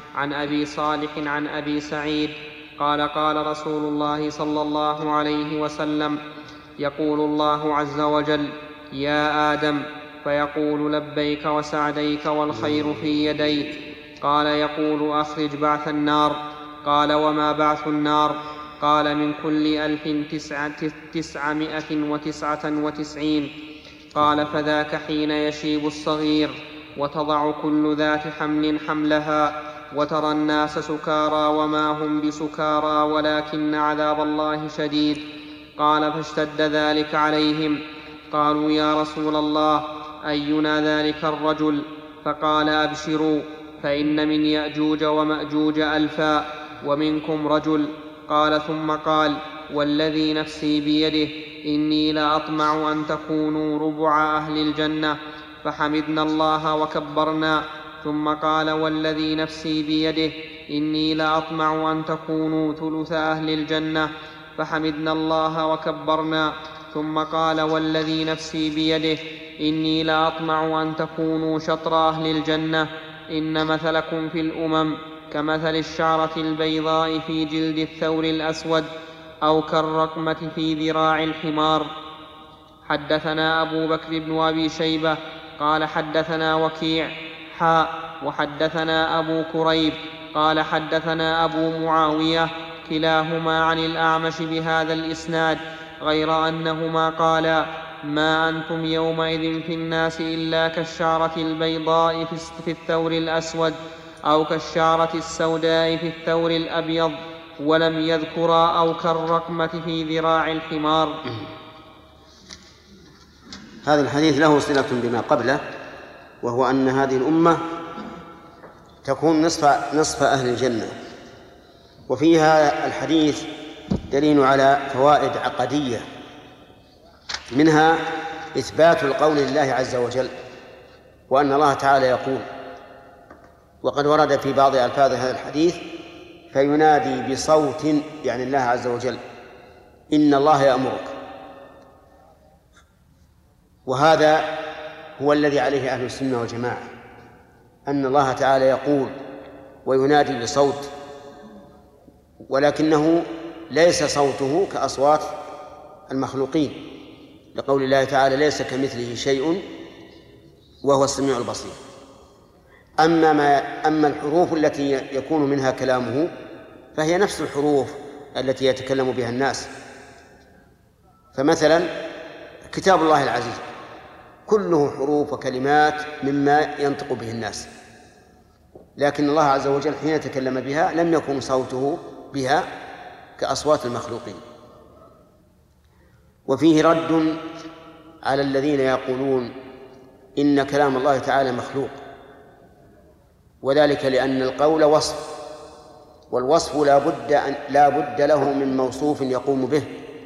عن أبي صالح عن أبي سعيد قال قال رسول الله صلى الله عليه وسلم يقول الله عز وجل يا آدم فيقول لبيك وسعديك والخير في يديك قال يقول أخرج بعث النار قال وما بعث النار قال من كل ألف تسعة تسعمائة وتسعة وتسعين قال فذاك حين يشيب الصغير وتضع كل ذات حمل حملها وترى الناس سكارى وما هم بسكارى ولكن عذاب الله شديد قال فاشتد ذلك عليهم قالوا يا رسول الله أينا ذلك الرجل فقال أبشروا فإن من يأجوج ومأجوج ألفا ومنكم رجل قال ثم قال والذي نفسي بيده إني لأطمع أن تكونوا ربع أهل الجنة فحمدنا الله وكبرنا ثم قال والذي نفسي بيده إني لأطمع أن تكونوا ثلث أهل الجنة فحمدنا الله وكبرنا ثم قال والذي نفسي بيده إني لأطمع أن تكونوا شطر أهل الجنة إن مثلكم في الأمم كمثل الشعرة البيضاء في جلد الثور الأسود أو كالرقمة في ذراع الحمار. حدثنا أبو بكر بن أبي شيبة قال حدثنا وكيع حاء وحدثنا أبو كريب قال حدثنا أبو معاوية كلاهما عن الأعمش بهذا الإسناد غير أنهما قالا ما أنتم يومئذ في الناس إلا كالشعرة البيضاء في الثور الأسود أو كالشعرة السوداء في الثور الأبيض ولم يذكرا أو كالرقمة في ذراع الحمار. هذا الحديث له صلة بما قبله، وهو أن هذه الأمة تكون نصف, نصف أهل الجنة. وفي هذا الحديث دليل على فوائد عقدية، منها إثبات القول لله عز وجل، وأن الله تعالى يقول، وقد ورد في بعض ألفاظ هذا الحديث فينادي بصوت، يعني الله عز وجل، إن الله يأمرك. وهذا هو الذي عليه أهل السنة والجماعة، أن الله تعالى يقول وينادي بصوت، ولكنه ليس صوته كأصوات المخلوقين، لقول الله تعالى ليس كمثله شيء وهو السميع البصير. أما, ما أما الحروف التي يكون منها كلامه فهي نفس الحروف التي يتكلم بها الناس. فمثلا كتاب الله العزيز كله حروف وكلمات مما ينطق به الناس، لكن الله عز وجل حين تكلم بها لم يكن صوته بها كأصوات المخلوقين. وفيه رد على الذين يقولون إن كلام الله تعالى مخلوق، وذلك لأن القول وصف، والوصف لا بد, أن لا بد له من موصوف يقوم به،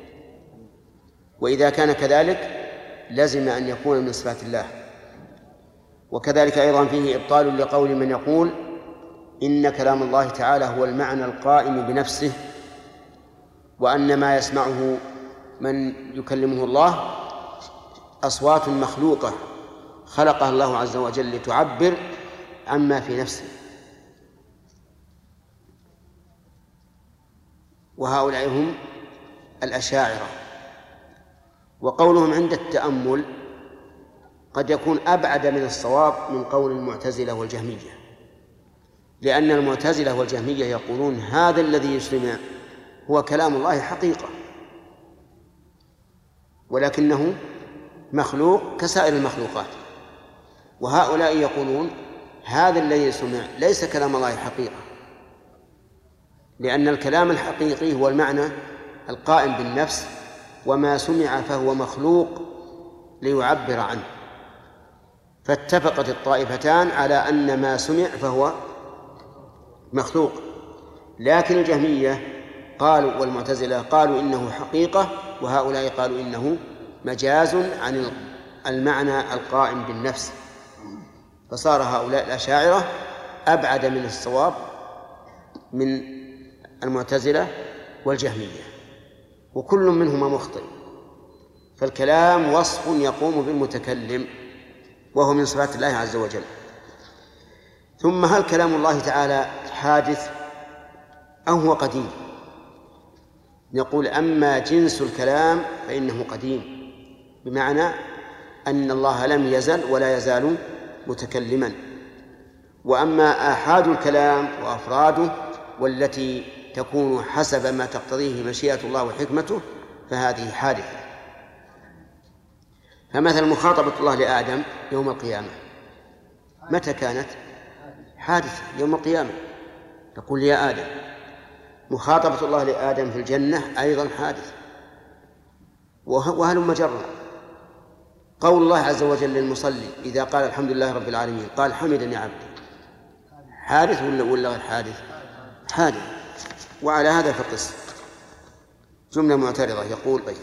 وإذا كان كذلك لازم أن يكون من صفات الله. وكذلك أيضا فيه إبطال لقول من يقول إن كلام الله تعالى هو المعنى القائم بنفسه، وأن ما يسمعه من يكلمه الله أصوات مخلوقة خلقها الله عز وجل لتعبر عما في نفسه. وهؤلاء هم الأشاعرة. وقولهم عند التأمل قد يكون أبعد من الصواب من قول المعتزلة والجهمية، لأن المعتزلة والجهمية يقولون هذا الذي يسمع هو كلام الله حقيقة، ولكنه مخلوق كسائر المخلوقات. وهؤلاء يقولون هذا الذي يسمع ليس كلام الله حقيقة، لأن الكلام الحقيقي هو المعنى القائم بالنفس، وما سمع فهو مخلوق ليعبر عنه. فاتفقت الطائفتان على أن ما سمع فهو مخلوق، لكن الجهمية قالوا والمعتزلة قالوا إنه حقيقة، وهؤلاء قالوا إنه مجاز عن المعنى القائم بالنفس. فصار هؤلاء الأشاعرة أبعد من الصواب من المعتزلة والجهمية، وكل منهما مخطئ. فالكلام وصف يقوم بالمتكلم، وهو من صفات الله عز وجل. ثم هل كلام الله تعالى حادث أو هو قديم؟ نقول أما جنس الكلام فإنه قديم، بمعنى أن الله لم يزل ولا يزال متكلما. وأما آحاد الكلام وأفراده والتي تكون حسب ما تقتضيه مشيئة الله وحكمته فهذه حادثة. فمثلا مخاطبة الله لآدم يوم القيامة متى كانت؟ حادثة يوم القيامة، تقول يا آدم. مخاطبة الله لآدم في الجنة أيضا حادثة. وهلم جرا. قول الله عز وجل للمصلي إذا قال الحمد لله رب العالمين قال حمدني عبدي، حادث ولا ولا غير حادث؟ حادث. وعلى هذا فقس. جملة معترضة يقول طيب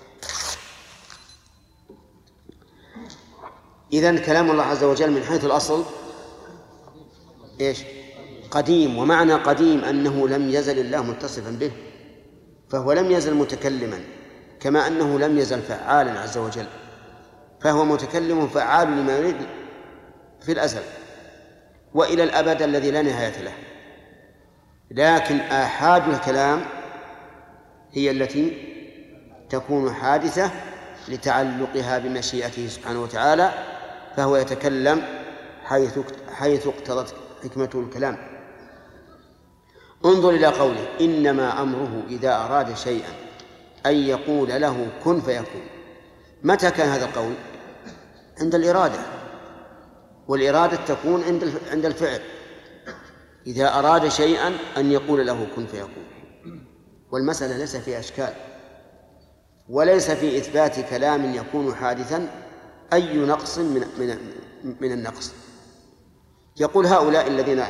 إذن كلام الله عز وجل من حيث الأصل إيش؟ قديم. ومعنى قديم أنه لم يزل الله متصفا به، فهو لم يزل متكلما، كما أنه لم يزل فعالا عز وجل، فهو متكلم فعال لما يريد في الأزل وإلى الأبد الذي لا نهاية له. لكن آحاد الكلام هي التي تكون حادثة لتعلقها بمشيئته سبحانه وتعالى، فهو يتكلم حيث حيث اقتضت حكمته الكلام. انظر إلى قوله إنما أمره إذا أراد شيئا أن يقول له كن فيكون. متى كان هذا القول؟ عند الإرادة، والإرادة تكون عند عند الفعل. إذا أراد شيئا أن يقول له كن فيكون. والمسألة ليس فيها أشكال، وليس في إثبات كلام يكون حادثا أي نقص من من من النقص. يقول هؤلاء الذين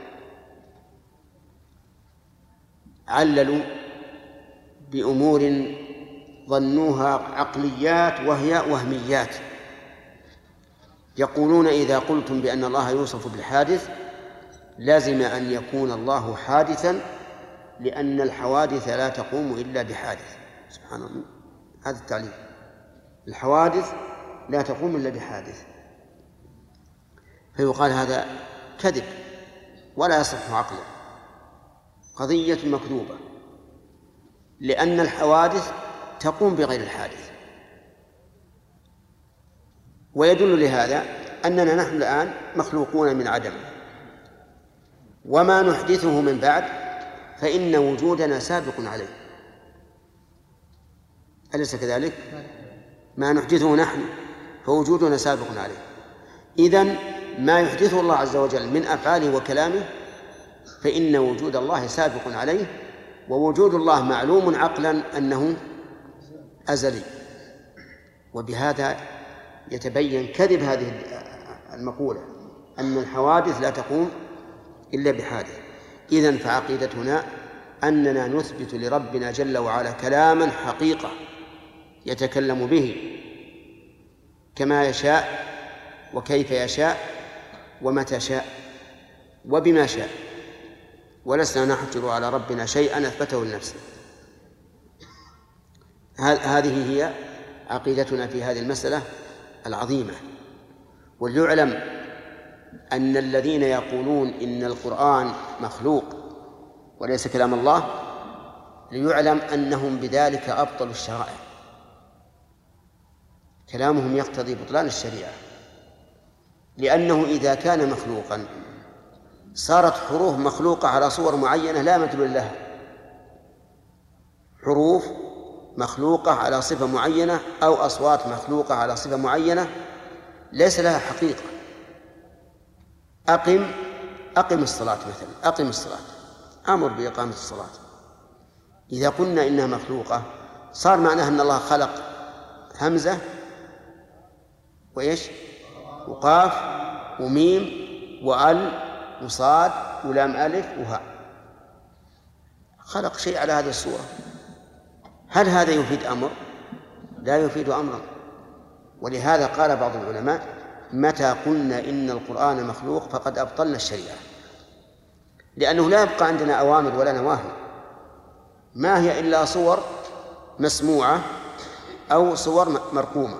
عللوا بأمور ظنوها عقليات وهي وهميات، يقولون إذا قلتم بأن الله يوصف بالحادث لازم أن يكون الله حادثا لأن الحوادث لا تقوم إلا بحادث. سبحان الله، هذا التعليل، الحوادث لا تقوم إلا بحادث. فيقال هذا كذب ولا يصح عقلا، قضية مكذوبة، لأن الحوادث تقوم بغير الحادث. ويدل لهذا أننا نحن الآن مخلوقون من عدم، وما نحدثه من بعد فإن وجودنا سابق عليه، أليس كذلك؟ ما نحدثه نحن فوجودنا سابق عليه. إذن ما يحدثه الله عز وجل من أفعاله وكلامه فإن وجود الله سابق عليه، ووجود الله معلوم عقلا أنه أزلي. وبهذا يتبين كذب هذه المقولة أن الحوادث لا تقوم إلا بحادث. إذن فعقيدتنا أننا نثبت لربنا جل وعلا كلاما حقيقة يتكلم به كما يشاء وكيف يشاء ومتى شاء وبما شاء، ولسنا نحجر على ربنا شيئا أثبته لنفسه. هذه هي عقيدتنا في هذه المسألة العظيمة. وليعلم أن الذين يقولون إن القرآن مخلوق وليس كلام الله، ليعلم أنهم بذلك أبطلوا الشرائع، كلامهم يقتضي بطلان الشريعة، لأنه إذا كان مخلوقا صارت حروف مخلوقة على صور معينة لا مدلول لها، حروف مخلوقة على صفة معينة أو أصوات مخلوقة على صفة معينة ليس لها حقيقة. أقم أقم الصلاة مثلا، أقم الصلاة، أمر بإقامة الصلاة. إذا قلنا إنها مخلوقة صار معناها أن الله خلق همزة وإيش وقاف وميم وأل وصاد ولام ألف وهاء، خلق شيء على هذه الصورة. هل هذا يفيد أمر؟ لا يفيد أمرا. ولهذا قال بعض العلماء متى قلنا إن القرآن مخلوق فقد أبطلنا الشريعة، لأنه لا يبقى عندنا أوامر ولا نواهي، ما هي إلا صور مسموعة أو صور مرقومة،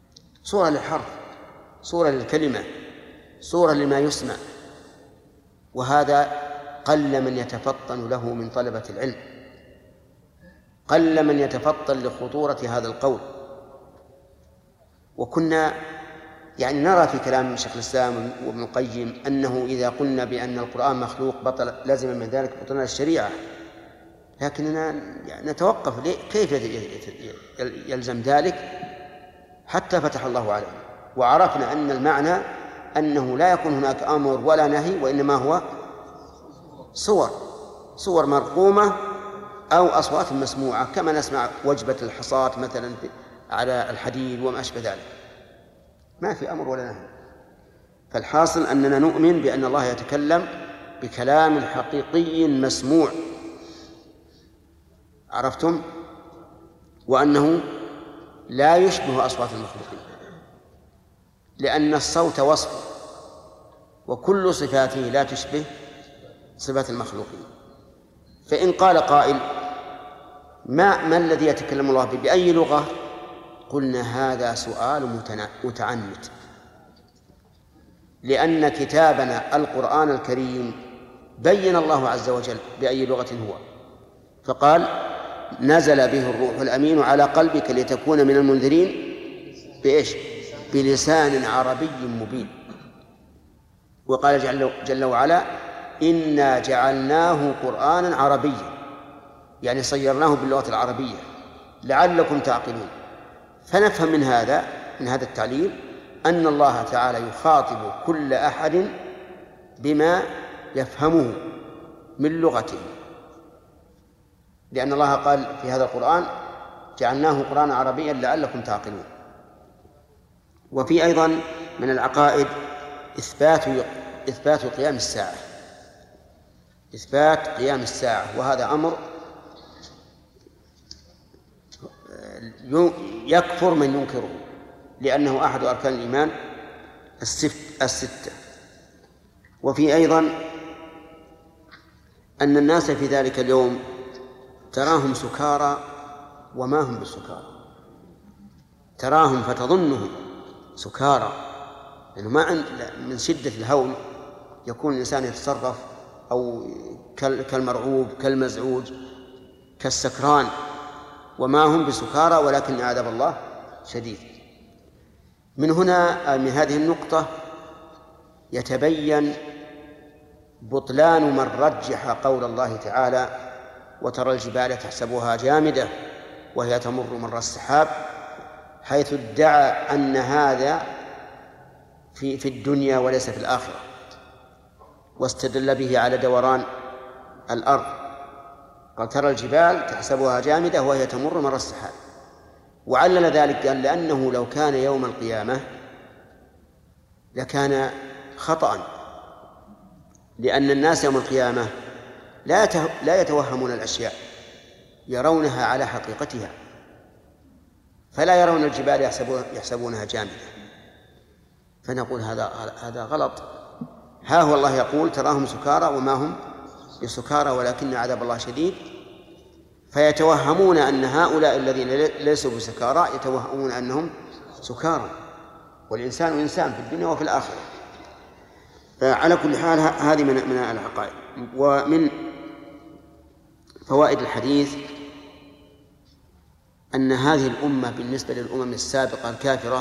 صورة للحرف، صورة للكلمة، صورة لما يسمع. وهذا قل من يتفطن له من طلبة العلم، قل من يتفطن لخطورة هذا القول. وكنا يعني نرى في كلام شيخ الإسلام وابن القيم أنه إذا قلنا بأن القرآن مخلوق بطل لازم من ذلك بطلنا الشريعة، لكننا نتوقف كيف يلزم ذلك حتى فتح الله علينا وعرفنا أن المعنى أنه لا يكون هناك أمر ولا نهي، وإنما هو صور صور مرقومة أو أصوات مسموعة، كما نسمع وجبة الحصاة مثلا على الحديد وما أشبه ذلك، ما في أمر ولا نهي. فالحاصل أننا نؤمن بأن الله يتكلم بكلام حقيقي مسموع، عرفتم؟ وأنه لا يشبه أصوات المخلوقين، لأن الصوت وصف وكل صفاته لا تشبه صفات المخلوقين. فإن قال قائل ما, ما الذي يتكلم الله به بأي لغة؟ قلنا هذا سؤال متعنت، لأن كتابنا القرآن الكريم بين الله عز وجل بأي لغة هو، فقال نزل به الروح الأمين على قلبك لتكون من المنذرين بإيش؟ بلسان عربي مبين. وقال جل, جل وعلا إنا جعلناه قرآنا عربيا، يعني صيرناه باللغة العربية لعلكم تعقلون. فنفهم من هذا من هذا التعليل أن الله تعالى يخاطب كل أحد بما يفهمه من لغته، لأن الله قال في هذا القرآن جعلناه قرآنا عربيا لعلكم تعقلون. وفي أيضا من العقائد إثبات إثبات قيام الساعة، إثبات قيام الساعة، وهذا أمر يكفر من ينكره، لأنه أحد أركان الإيمان الستة. وفي أيضا أن الناس في ذلك اليوم تراهم سكارى وما هم بسكارى، تراهم فتظنهم سكارى، لأنه ما عند من شدة الهول يكون الإنسان يتصرف أو كالمرعوب كالمزعوج كالسكران، وما هم بسكارى ولكن عذاب الله شديد. من هنا من هذه النقطة يتبين بطلان من رجح قول الله تعالى وترى الجبال تحسبها جامدة وهي تمر مر السحاب، حيث ادعى أن هذا في في الدنيا وليس في الآخرة، واستدل به على دوران الأرض. قال ترى الجبال تحسبها جامدة وهي تمر مر السحاب، وعلل ذلك قال لأنه لو كان يوم القيامة لكان خطأ، لأن الناس يوم القيامة لا لا يتوهمون الأشياء، يرونها على حقيقتها، فلا يرون الجبال يحسبونها جامدة. فنقول هذا هذا غلط. ها هو الله يقول تراهم سكارى وما هم بسكارى ولكن عذاب الله شديد، فيتوهمون أن هؤلاء الذين ليسوا بسكارى يتوهمون أنهم سكارى، والإنسان إنسان في الدنيا وفي الآخرة. على كل حال هذه من من العقائد. ومن فوائد الحديث أن هذه الأمة بالنسبة للأمم السابقة الكافرة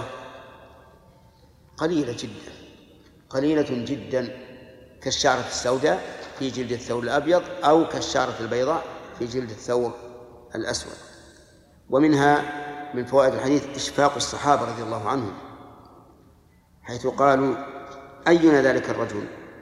قليلة جدا قليلة جدا كالشعرة السوداء في جلد الثور الأبيض أو كالشعرة البيضاء في جلد الثور الأسود. ومنها من فوائد الحديث إشفاق الصحابة رضي الله عنهم، حيث قالوا أينا ذلك الرجل.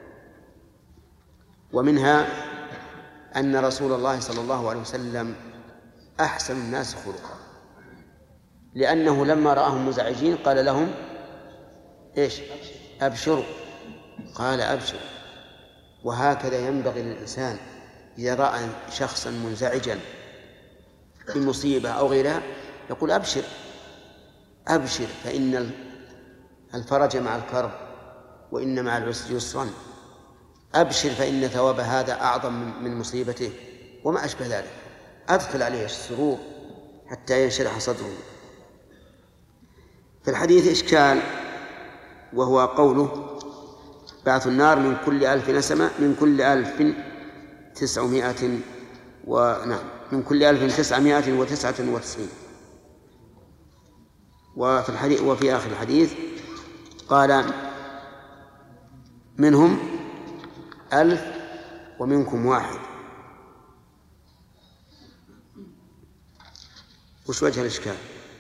ومنها أن رسول الله صلى الله عليه وسلم أحسن الناس خلقا، لأنه لما رآهم مزعجين قال لهم إيش؟ أبشروا. قال أبشروا. وهكذا ينبغي للإنسان إذا رأى شخصا منزعجا بمصيبة أو غيرها يقول أبشر أبشر فإن الفرج مع الكرب وإن مع العسر يسرا، أبشر فإن ثواب هذا أعظم من مصيبته وما أشبه ذلك. أدخل عليه السرور حتى ينشرح صدره. في الحديث إشكال، وهو قوله بعث النار من كل ألف نسمة من كل ألف تسعمائة ونعم من كل ألف تسعمائة وتسعة وتسعين. وفي الحديث وفي آخر الحديث قال منهم ألف ومنكم واحد. وش وجه الإشكال؟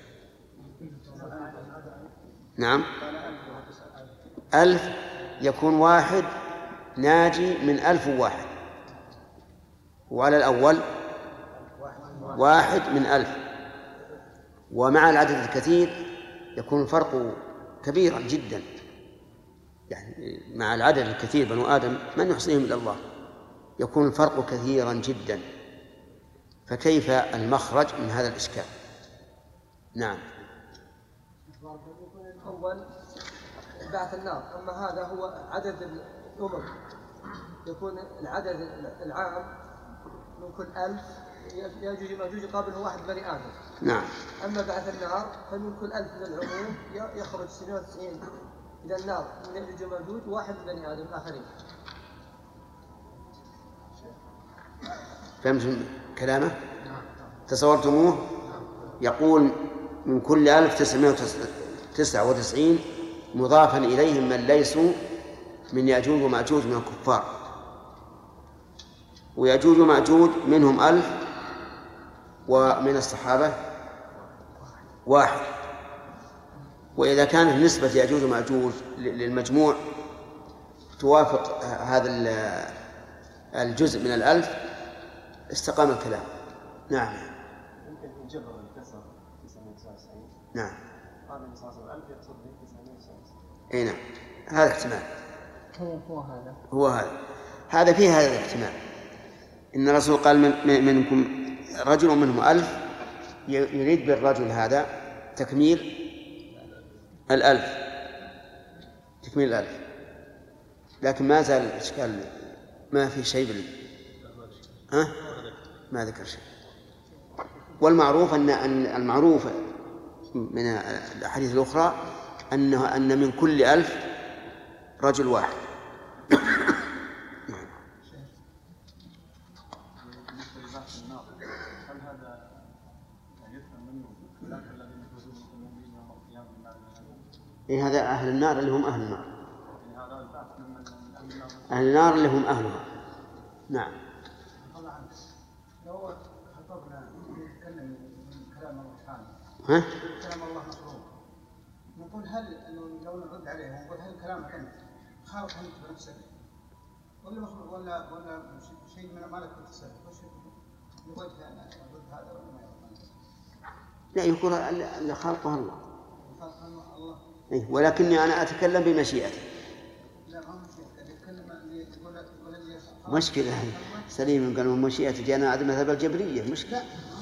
نعم ألف يكون واحد ناجي من ألف واحد، وعلى الأول واحد من ألف، ومع العدد الكثير يكون الفرق كبيرا جدا. يعني مع العدد الكثير بنو آدم من يحصيهم إلا الله، يكون الفرق كثيرا جدا، فكيف المخرج من هذا الإشكال؟ نعم. أول بعث النار، أما هذا هو عدد الأمم، يكون العدد العام من كل ألف يأجوج ومأجوج يقابله واحد بني آدم. نعم. أما بعث النار فمن كل ألف من العموم يخرج سبعين وتسعين إلى النار من يأجوج ومأجوج واحد من بني آدم الآخرين. فهمتم كلامه؟ تصورتموه؟ يقول من كل ألف تسعمائة وتسعة وتسعين مضافا إليهم من ليسوا من يأجوج ومأجوج من الكفار، ويأجوج ومأجوج منهم ألف، ومن الصحابة واحد. وإذا كانت نسبة يأجوج ومأجوج للمجموع توافق هذا الجزء من الألف استقام الكلام. نعم. يمكن يجبر الكسر تسعمائة وتسعة وتسعين. نعم. هذا من صاص الألف يقصد به تسعمائة وتسعة وتسعين. أي نعم، هذا احتمال. هو هو هذا. هو هذا. هذا فيه هذا الاحتمال. إن الرسول قال من منكم رجل منهم ألف، يريد بالرجل هذا تكميل الألف، تكميل الألف. لكن ما زال الإشكال، ما في شيء بال... ها؟ ما ذكر شيء. والمعروف أن المعروف من الأحاديث الأخرى أنه أن من كل ألف رجل واحد. إيه هذا أهل النار اللي هم أهل النار، أهل النار اللي هم أهلها. نعم. لو خطبنا نتكلم من كلام الله تعالى، ها؟ كلام الله مخلوق، نقول هل إنه لو نرد عليه ونقول هل كلامك أنت خالق أنت بنفسك ولا مخلوق ولا ولا شيء من ما لك بالتصرف؟ وش نقول نرد هذا ولا ما يرد؟ لا، يقول اللي خلقه الله. خلق الله. إيه، ولكني أنا أتكلم بمشيئته. لا ما مشيئته، يتكلم يقول يقول اللي مشكلة سليم قالوا مشيئته جاءنا هذا مذهب الجبرية مشكلة.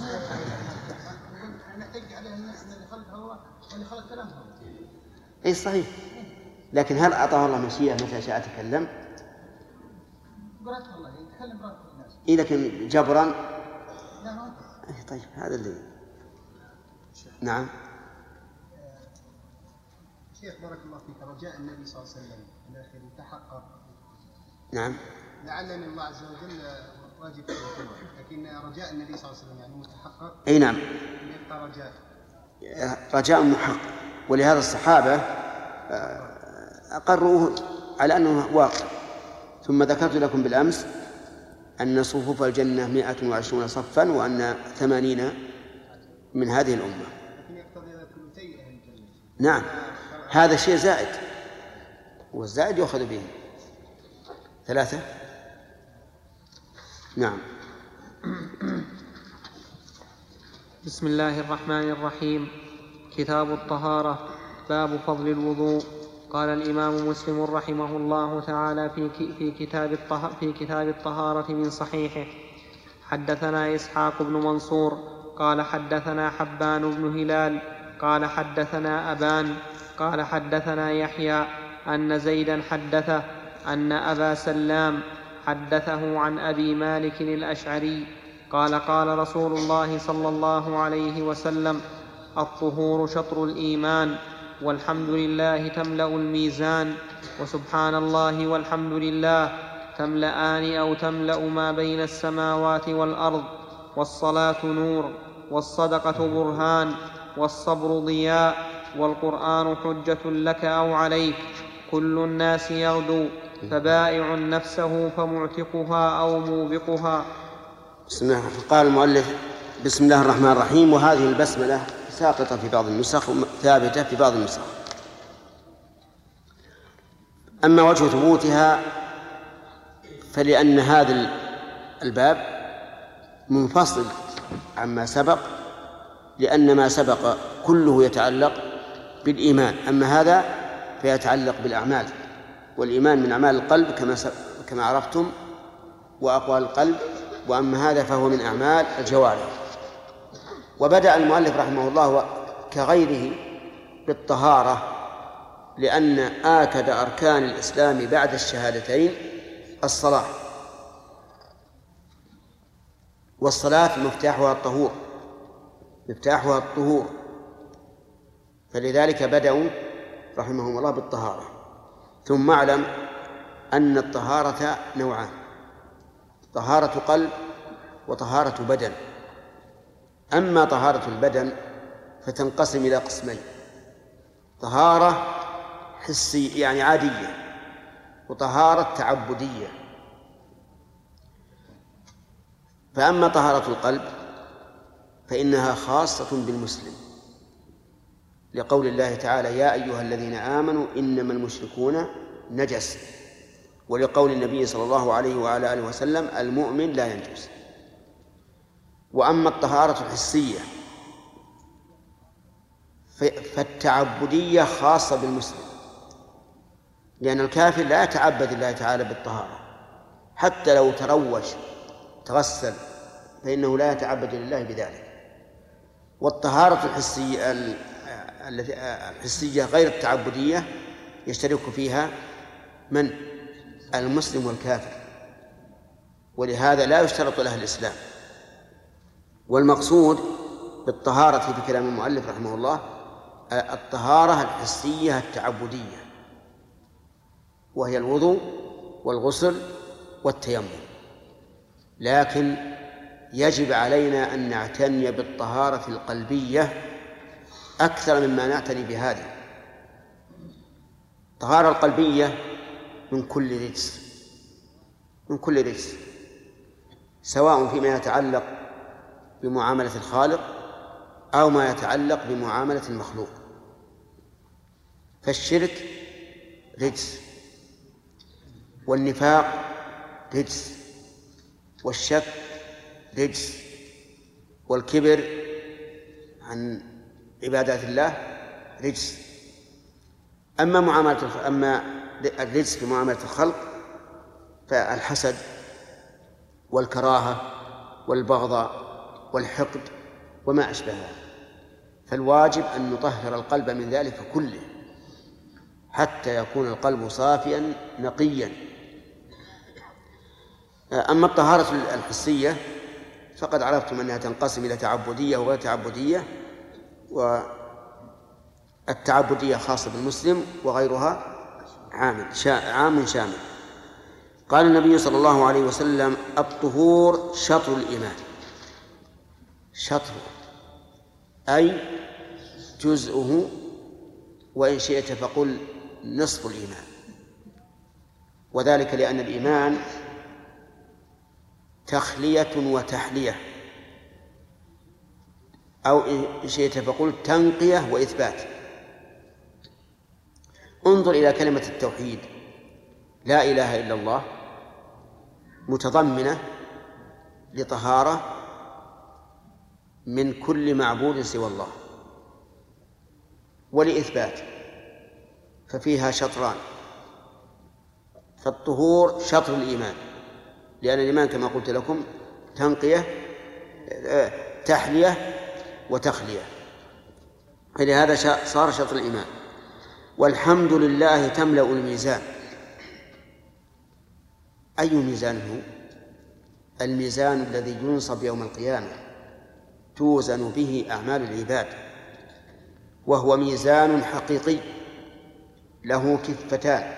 نحتج عليه الناس اللي خلقه هو واللي خلق كلامه هو. إيه صحيح، لكن هل أعطاه الله مشيئة متى شاء تكلم؟ برأة الله يتكلم برأة الناس. إيه لكن جبرا. لا ما. إيه طيب هذا اللي. نعم. شيخ بارك الله فيك، رجاء النبي صلى الله عليه وسلم الأخير يتحقق. نعم. لعلني الله عز وجل واجب في القوة، لكن رجاء النبي صلى الله عليه وسلم يعني متحقق. أي نعم. يبقى رجاء. رجاء محقق، ولهذا الصحابة أقروه على أنه واقع. ثم ذكرت لكم بالأمس أن صفوف الجنة مائة وعشرون صفا، وأن ثمانين من هذه الأمة. لكن يقتضي ثلثي أهل الجنة. نعم، هذا شيء زائد، والزائد يأخذ به ثلاثة. نعم. بسم الله الرحمن الرحيم. كتاب الطهارة. باب فضل الوضوء. قال الإمام مسلم رحمه الله تعالى في في كتاب الطهارة في كتاب الطهارة من صحيحه: حدثنا إسحاق بن منصور قال حدثنا حبان بن هلال قال حدثنا أبان قال حدثنا يحيى أن زيدا حدثه أن أبا سلام حدثه عن أبي مالك الأشعري قال قال رسول الله صلى الله عليه وسلم: الطهور شطر الإيمان، والحمد لله تملأ الميزان، وسبحان الله والحمد لله تملأان أو تملأ ما بين السماوات والأرض، والصلاة نور، والصدقة برهان، والصبر ضياء، والقرآن حجة لك أو عليك، كل الناس يغدو، فبائع نفسه فمعتقها أو موبقها. بسم الله. قال المؤلف: بسم الله الرحمن الرحيم. وهذه البسملة ساقطة في بعض النسخ ثابتة في بعض النسخ. أما وجه ثبوتها فلأن هذا الباب منفصل عما سبق، لأن ما سبق كله يتعلق بالإيمان، أما هذا فيتعلق بالأعمال، والإيمان من أعمال القلب كما كما عرفتم وأقوال القلب، وأما هذا فهو من أعمال الجوارح. وبدأ المؤلف رحمه الله كغيره بالطهارة، لأن آكد أركان الإسلام بعد الشهادتين الصلاة، والصلاة مفتاحها الطهور مفتاحها الطهور فلذلك بدأوا رحمهم الله بالطهارة. ثم اعلم أن الطهارة نوعان: طهارة قلب وطهارة بدن. أما طهارة البدن فتنقسم إلى قسمين: طهارة حسية يعني عادية، وطهارة تعبدية. فأما طهارة القلب فإنها خاصة بالمسلم، لقول الله تعالى: يا أيها الذين آمنوا إنما المشركون نجس، ولقول النبي صلى الله عليه وعلى آله وسلم: المؤمن لا ينجس. وأما الطهارة الحسية فالتعبدية خاصة بالمسلم، لأن الكافر لا يتعبد الله تعالى بالطهارة، حتى لو تروج تغسل فإنه لا يتعبد لله بذلك. والطهارة الحسية الحسية غير التعبدية يشترك فيها من؟ المسلم والكافر، ولهذا لا يشترط له الإسلام. والمقصود بالطهارة في كلام المؤلف رحمه الله الطهارة الحسية التعبدية، وهي الوضوء والغسل والتيمم. لكن يجب علينا أن نعتني بالطهارة القلبية أكثر مما نعتني بهذه. الطهارة القلبية من كل رجس من كل رجس سواء فيما يتعلق بمعاملة الخالق أو ما يتعلق بمعاملة المخلوق. فالشرك رجس، والنفاق رجس، والشك رجس، والكبر عن عبادات الله رجس. أما معاملة أما الرجس في معاملة الخلق فالحسد والكراهة والبغضاء والحقد وما أشبهها. فالواجب أن نطهر القلب من ذلك كله حتى يكون القلب صافيا نقيا. أما الطهارة الحسية فقد عرفتم أنها تنقسم إلى تعبدية وغير تعبدية، والتعبدية خاصة بالمسلم وغيرها عام عام شامل. قال النبي صلى الله عليه وسلم: الطهور شطر الإيمان. شطر أي جزءه، وإن شئت فقل نصف الإيمان، وذلك لأن الإيمان تخلية وتحلية، أو إن شئت فقل تنقية وإثبات. انظر إلى كلمة التوحيد: لا إله إلا الله، متضمنة لطهارة من كل معبود سوى الله، ولإثبات، ففيها شطران. فالطهور شطر الإيمان، لأن الإيمان كما قلت لكم تنقية تحلية وتخلية، فلهذا صار شطر الإيمان. والحمد لله تملأ الميزان. أي ميزان هو؟ الميزان الذي ينصب يوم القيامة توزن به أعمال العباد، وهو ميزان حقيقي له كفتان،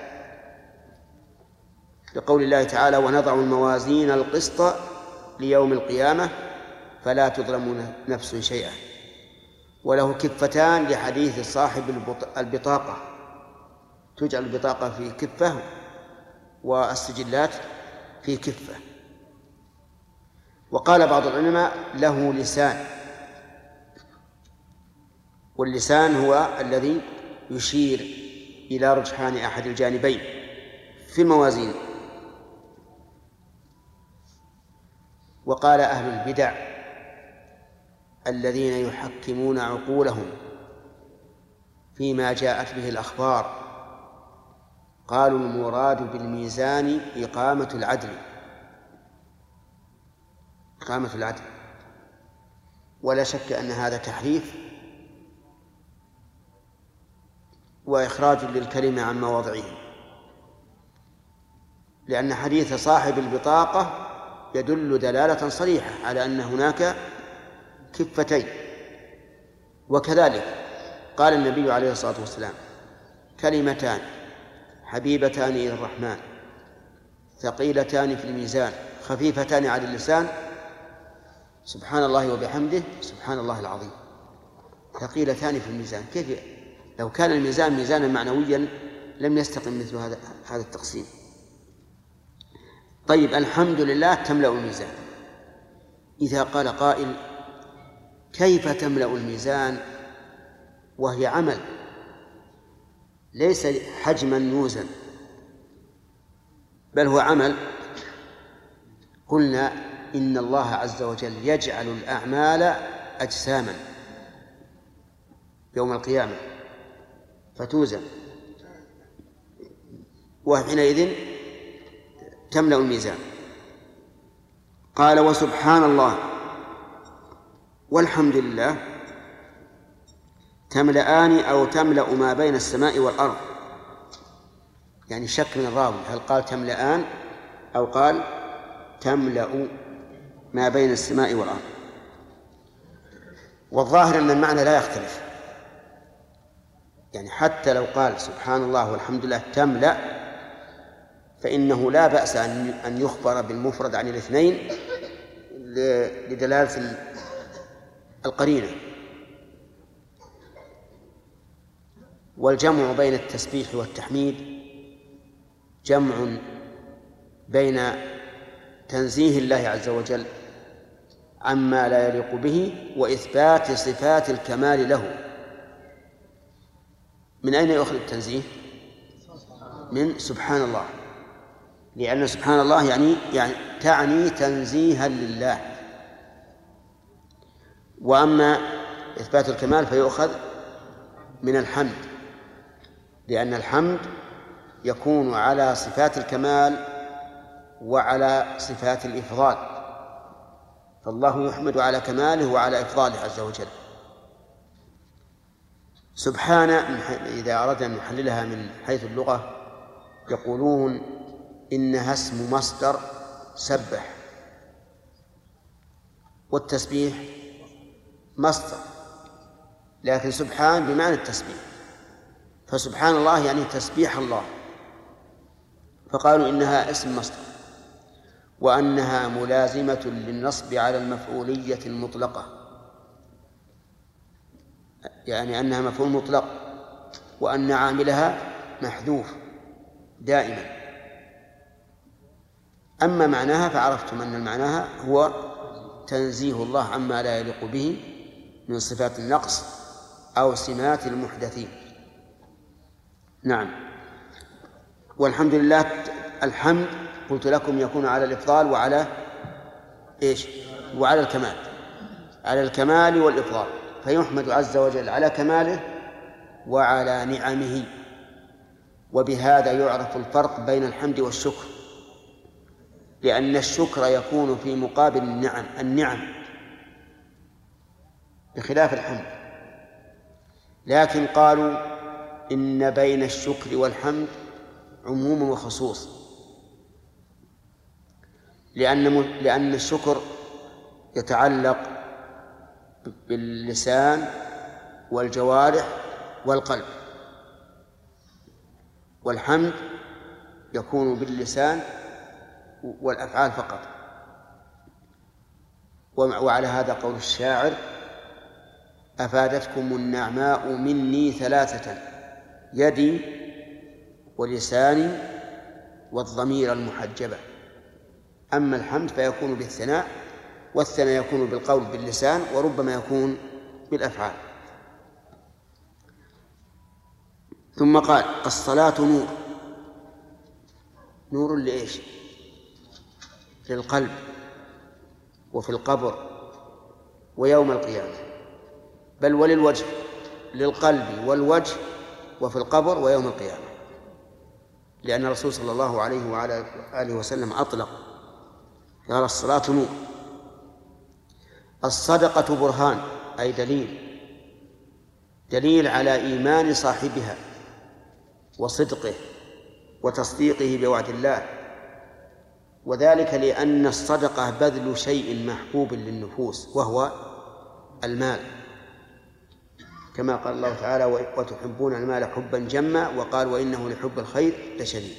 لقول الله تعالى: ونضع الموازين القسط ليوم القيامة فلا تظلم نفس شيئا. وله كفتان لحديث صاحب البطاقة، تجعل البطاقة في كفة والسجلات في كفة. وقال بعض العلماء: له لسان، واللسان هو الذي يشير إلى رجحان أحد الجانبين في الموازين. وقال أهل البدع الذين يحكمون عقولهم فيما جاءت به الأخبار، قالوا: المراد بالميزان إقامة العدل، إقامة العدل. ولا شك أن هذا تحريف وإخراج للكلمة عن مواضعه، لأن حديث صاحب البطاقة يدل دلالة صريحة على أن هناك كفتين. وكذلك قال النبي عليه الصلاة والسلام: كلمتان حبيبتان إلى الرحمن ثقيلتان في الميزان خفيفتان على اللسان، سبحان الله وبحمده سبحان الله العظيم. ثقيلتان في الميزان، كيف لو كان الميزان ميزانا معنويا لم يستقم مثل هذا هذا التقسيم. طيب، الحمد لله تملأ الميزان. إذا قال قائل: كيف تملأ الميزان وهي عمل ليس حجما يوزن بل هو عمل؟ قلنا: إن الله عز وجل يجعل الأعمال أجساما يوم القيامة فتوزن، وحينئذ تملأ الميزان. قال: وسبحان الله والحمد لله تملأان أو تملأ ما بين السماء والأرض. يعني شك من الراوي، هل قال تملأان أو قال تملأ ما بين السماء والأرض؟ والظاهر أن المعنى لا يختلف، يعني حتى لو قال سبحان الله والحمد لله تملأ فإنه لا بأس أن يخبر بالمفرد عن الاثنين لدلالة القرينة. والجمع بين التسبيح والتحميد جمع بين تنزيه الله عز وجل عما لا يليق به وإثبات صفات الكمال له. من أين يؤخذ التنزيه؟ من سبحان الله، لأن سبحان الله يعني يعني تعني تنزيها لله. وأما إثبات الكمال فيؤخذ من الحمد، لأن الحمد يكون على صفات الكمال وعلى صفات الإفضال، فالله يحمد على كماله وعلى إفضاله عز وجل. سبحان إذا أردنا أن نحللها من حيث اللغة يقولون إنها اسم مصدر سبح، والتسبيح مصدر، لكن سبحان بمعنى التسبيح، فسبحان الله يعني تسبيح الله، فقالوا إنها اسم مصدر، وأنها ملازمة للنصب على المفعولية المطلقة، يعني أنها مفعول مطلق، وأن عاملها محذوف دائما. أما معناها فعرفتم أن معناها هو تنزيه الله عما لا يليق به من صفات النقص أو سمات المحدثين. نعم. والحمد لله، الحمد قلت لكم يكون على الإفضال وعلى إيش؟ وعلى الكمال، على الكمال والإفضال، فيحمد عز وجل على كماله وعلى نعمه. وبهذا يعرف الفرق بين الحمد والشكر، لأن الشكر يكون في مقابل النعم النعم بخلاف الحمد. لكن قالوا إن بين الشكر والحمد عموم وخصوص، لأن لأن الشكر يتعلق باللسان والجوارح والقلب. والحمد يكون باللسان والأفعال فقط. وعلى هذا قول الشاعر: أفادتكم النعماء مني ثلاثة: يدي ولساني والضمير المحجبة. أما الحمد فيكون بالثناء، والثناء يكون بالقول باللسان، وربما يكون بالأفعال. ثم قال: الصلاة نور. نور لإيش؟ للقلب وفي القبر ويوم القيامة، بل وللوجه، للقلب والوجه وفي القبر ويوم القيامة، لأن الرسول صلى الله عليه وعلى آله وسلم أطلق قال: الصلاة نور. الصدقة برهان، أي دليل، دليل على إيمان صاحبها وصدقه وتصديقه بوعد الله، وذلك لأن الصدقة بذل شيء محبوب للنفوس وهو المال، كما قال الله تعالى: وتحبون المال حبا جما، وقال: وإنه لحب الخير لشديد.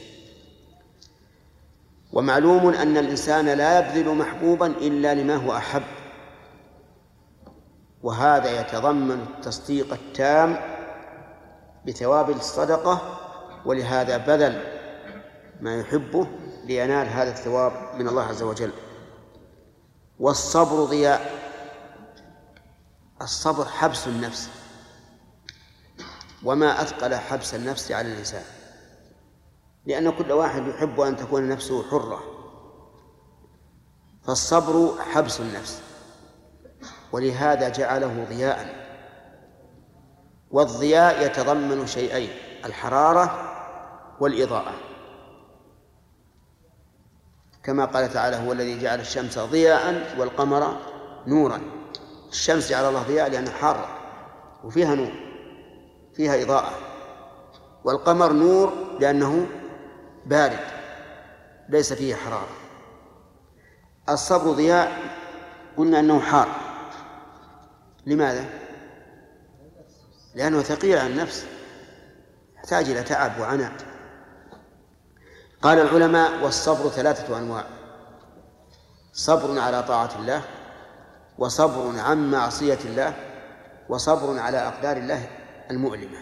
ومعلوم أن الإنسان لا يبذل محبوبا إلا لما هو أحب، وهذا يتضمن التصديق التام بثواب الصدقة، ولهذا بذل ما يحبه لينال هذا الثواب من الله عز وجل. والصبر ضياء. الصبر حبس النفس، وما أثقل حبس النفس على الإنسان، لأن كل واحد يحب أن تكون نفسه حرة، فالصبر حبس النفس، ولهذا جعله ضياء. والضياء يتضمن شيئين: الحرارة والإضاءة، كما قال تعالى: هو الذي جعل الشمس ضياء والقمر نورا. الشمس جعل الله ضياء لأنها حارة وفيها نور، فيها إضاءة، والقمر نور لأنه بارد ليس فيه حرارة. الصبر ضياء قلنا أنه حار. لماذا؟ لأنه ثقيل على النفس، يحتاج إلى تعب وعناء. قال العلماء: والصبر ثلاثة أنواع: صبر على طاعة الله، وصبر عن معصية الله، وصبر على أقدار الله المؤلمة.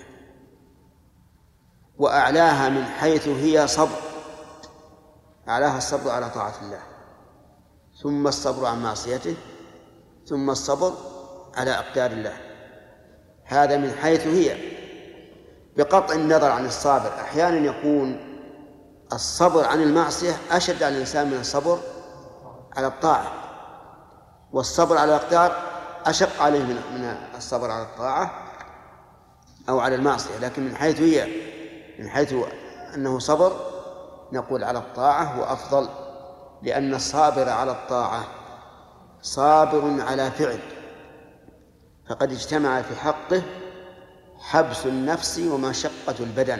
وأعلاها من حيث هي صبر، أعلاها الصبر على طاعة الله، ثم الصبر عن معصيته، ثم الصبر على أقدار الله. هذا من حيث هي، بقطع النظر عن الصابر. أحيانا يكون الصبر عن المعصية أشد على الإنسان من الصبر على الطاعة، والصبر على الأقدار أشق عليه من الصبر على الطاعة أو على المعصية. لكن من حيث هي، من حيث أنه صبر، نقول على الطاعة هو أفضل، لأن الصابر على الطاعة صابر على فعل، فقد اجتمع في حقه حبس النفس ومشقة البدن.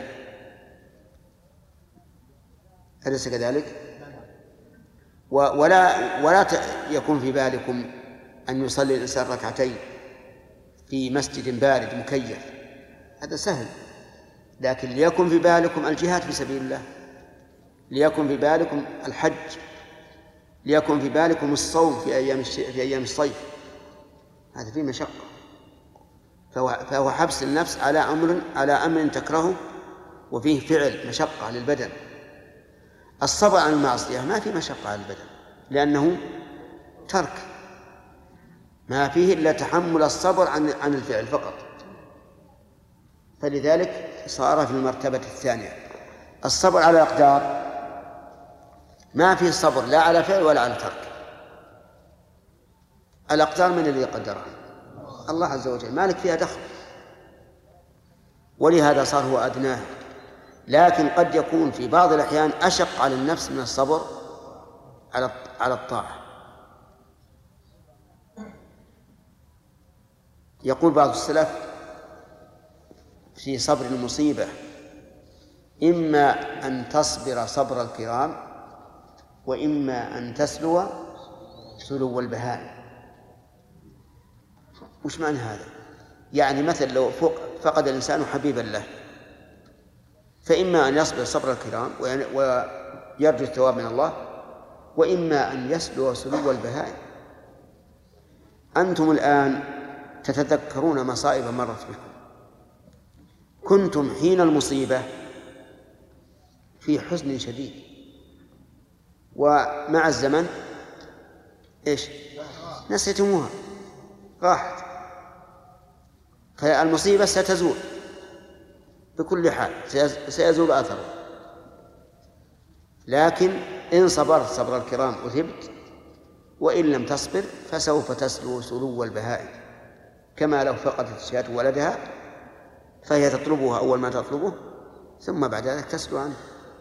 أليس كذلك؟ ولا ولا يكون في بالكم أن يصلي الإنسان ركعتين في مسجد بارد مكيف، هذا سهل، لكن ليكن في بالكم الجهاد في سبيل الله، ليكن في بالكم الحج، ليكن في بالكم الصوم في أيام في أيام الصيف، هذا فيه مشقة. فهو, فهو حبس النفس على أمر على أمر تكرهه، وفيه فعل مشقة للبدن. الصبر عن المعصية ما في مشقة على البدن، لأنه ترك، ما فيه إلا تحمل الصبر عن عن الفعل فقط، فلذلك صار في المرتبة الثانية. الصبر على الأقدار ما فيه صبر لا على فعل ولا على ترك. الأقدار من الذي قدرها؟ الله عز وجل، مالك فيها دخل، ولهذا صار هو أدناه. لكن قد يكون في بعض الأحيان أشق على النفس من الصبر على على الطاعة. يقول بعض السلف في صبر المصيبة: إما أن تصبر صبر الكرام، وإما أن تسلو سلو البهائم. وش معنى هذا؟ يعني مثل لو فقد الإنسان حبيبا له، فإما أن يصبر صبر الكرام ويرجو الثواب من الله، وإما أن يسلو سلو البهائم. أنتم الآن تتذكرون مصائب مرت بكم، كنتم حين المصيبة في حزن شديد، ومع الزمن إيش؟ نسيتموها، راحت. فالمصيبة ستزول بكل حال، سيزول أثره، لكن إن صبرت صبر الكرام أثبت، وإن لم تصبر فسوف تسلو سلو البهائم، كما لو فقدت الشاة ولدها فهي تطلبها أول ما تطلبه، ثم بعد ذلك تسلو عنه.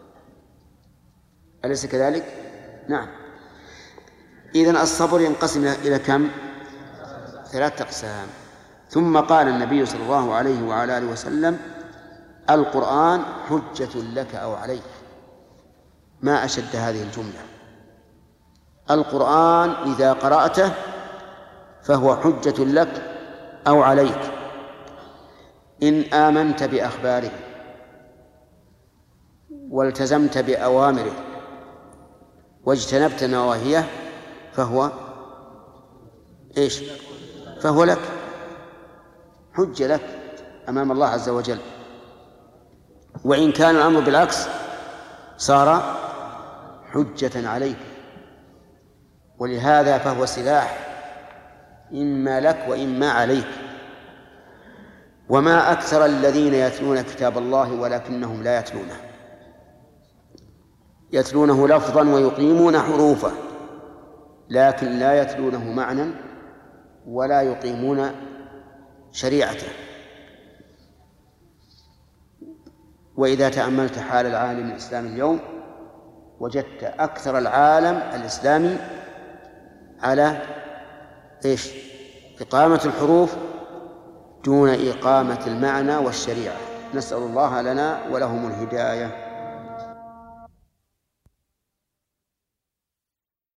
أليس كذلك؟ نعم. إذن الصبر ينقسم إلى كم؟ ثلاثة أقسام. ثم قال النبي صلى الله عليه وعلى آله وسلم: القرآن حجة لك أو عليك. ما أشد هذه الجملة! القرآن إذا قرأته فهو حجة لك أو عليك، إن آمنت بأخباره والتزمت بأوامره واجتنبت نواهيه فهو إيش؟ فهو لك، حجة لك أمام الله عز وجل. وإن كان الأمر بالعكس صار حجة عليك، ولهذا فهو سلاح إما لك وإما عليك. وما أكثر الذين يتلون كتاب الله ولكنهم لا يتلونه، يتلونه لفظا ويقيمون حروفه، لكن لا يتلونه معنى ولا يقيمون شريعته. وإذا تأملت حال العالم الإسلامي اليوم وجدت أكثر العالم الإسلامي على إيش؟ إقامة الحروف دون إقامة المعنى والشريعة. نسأل الله لنا ولهم الهداية.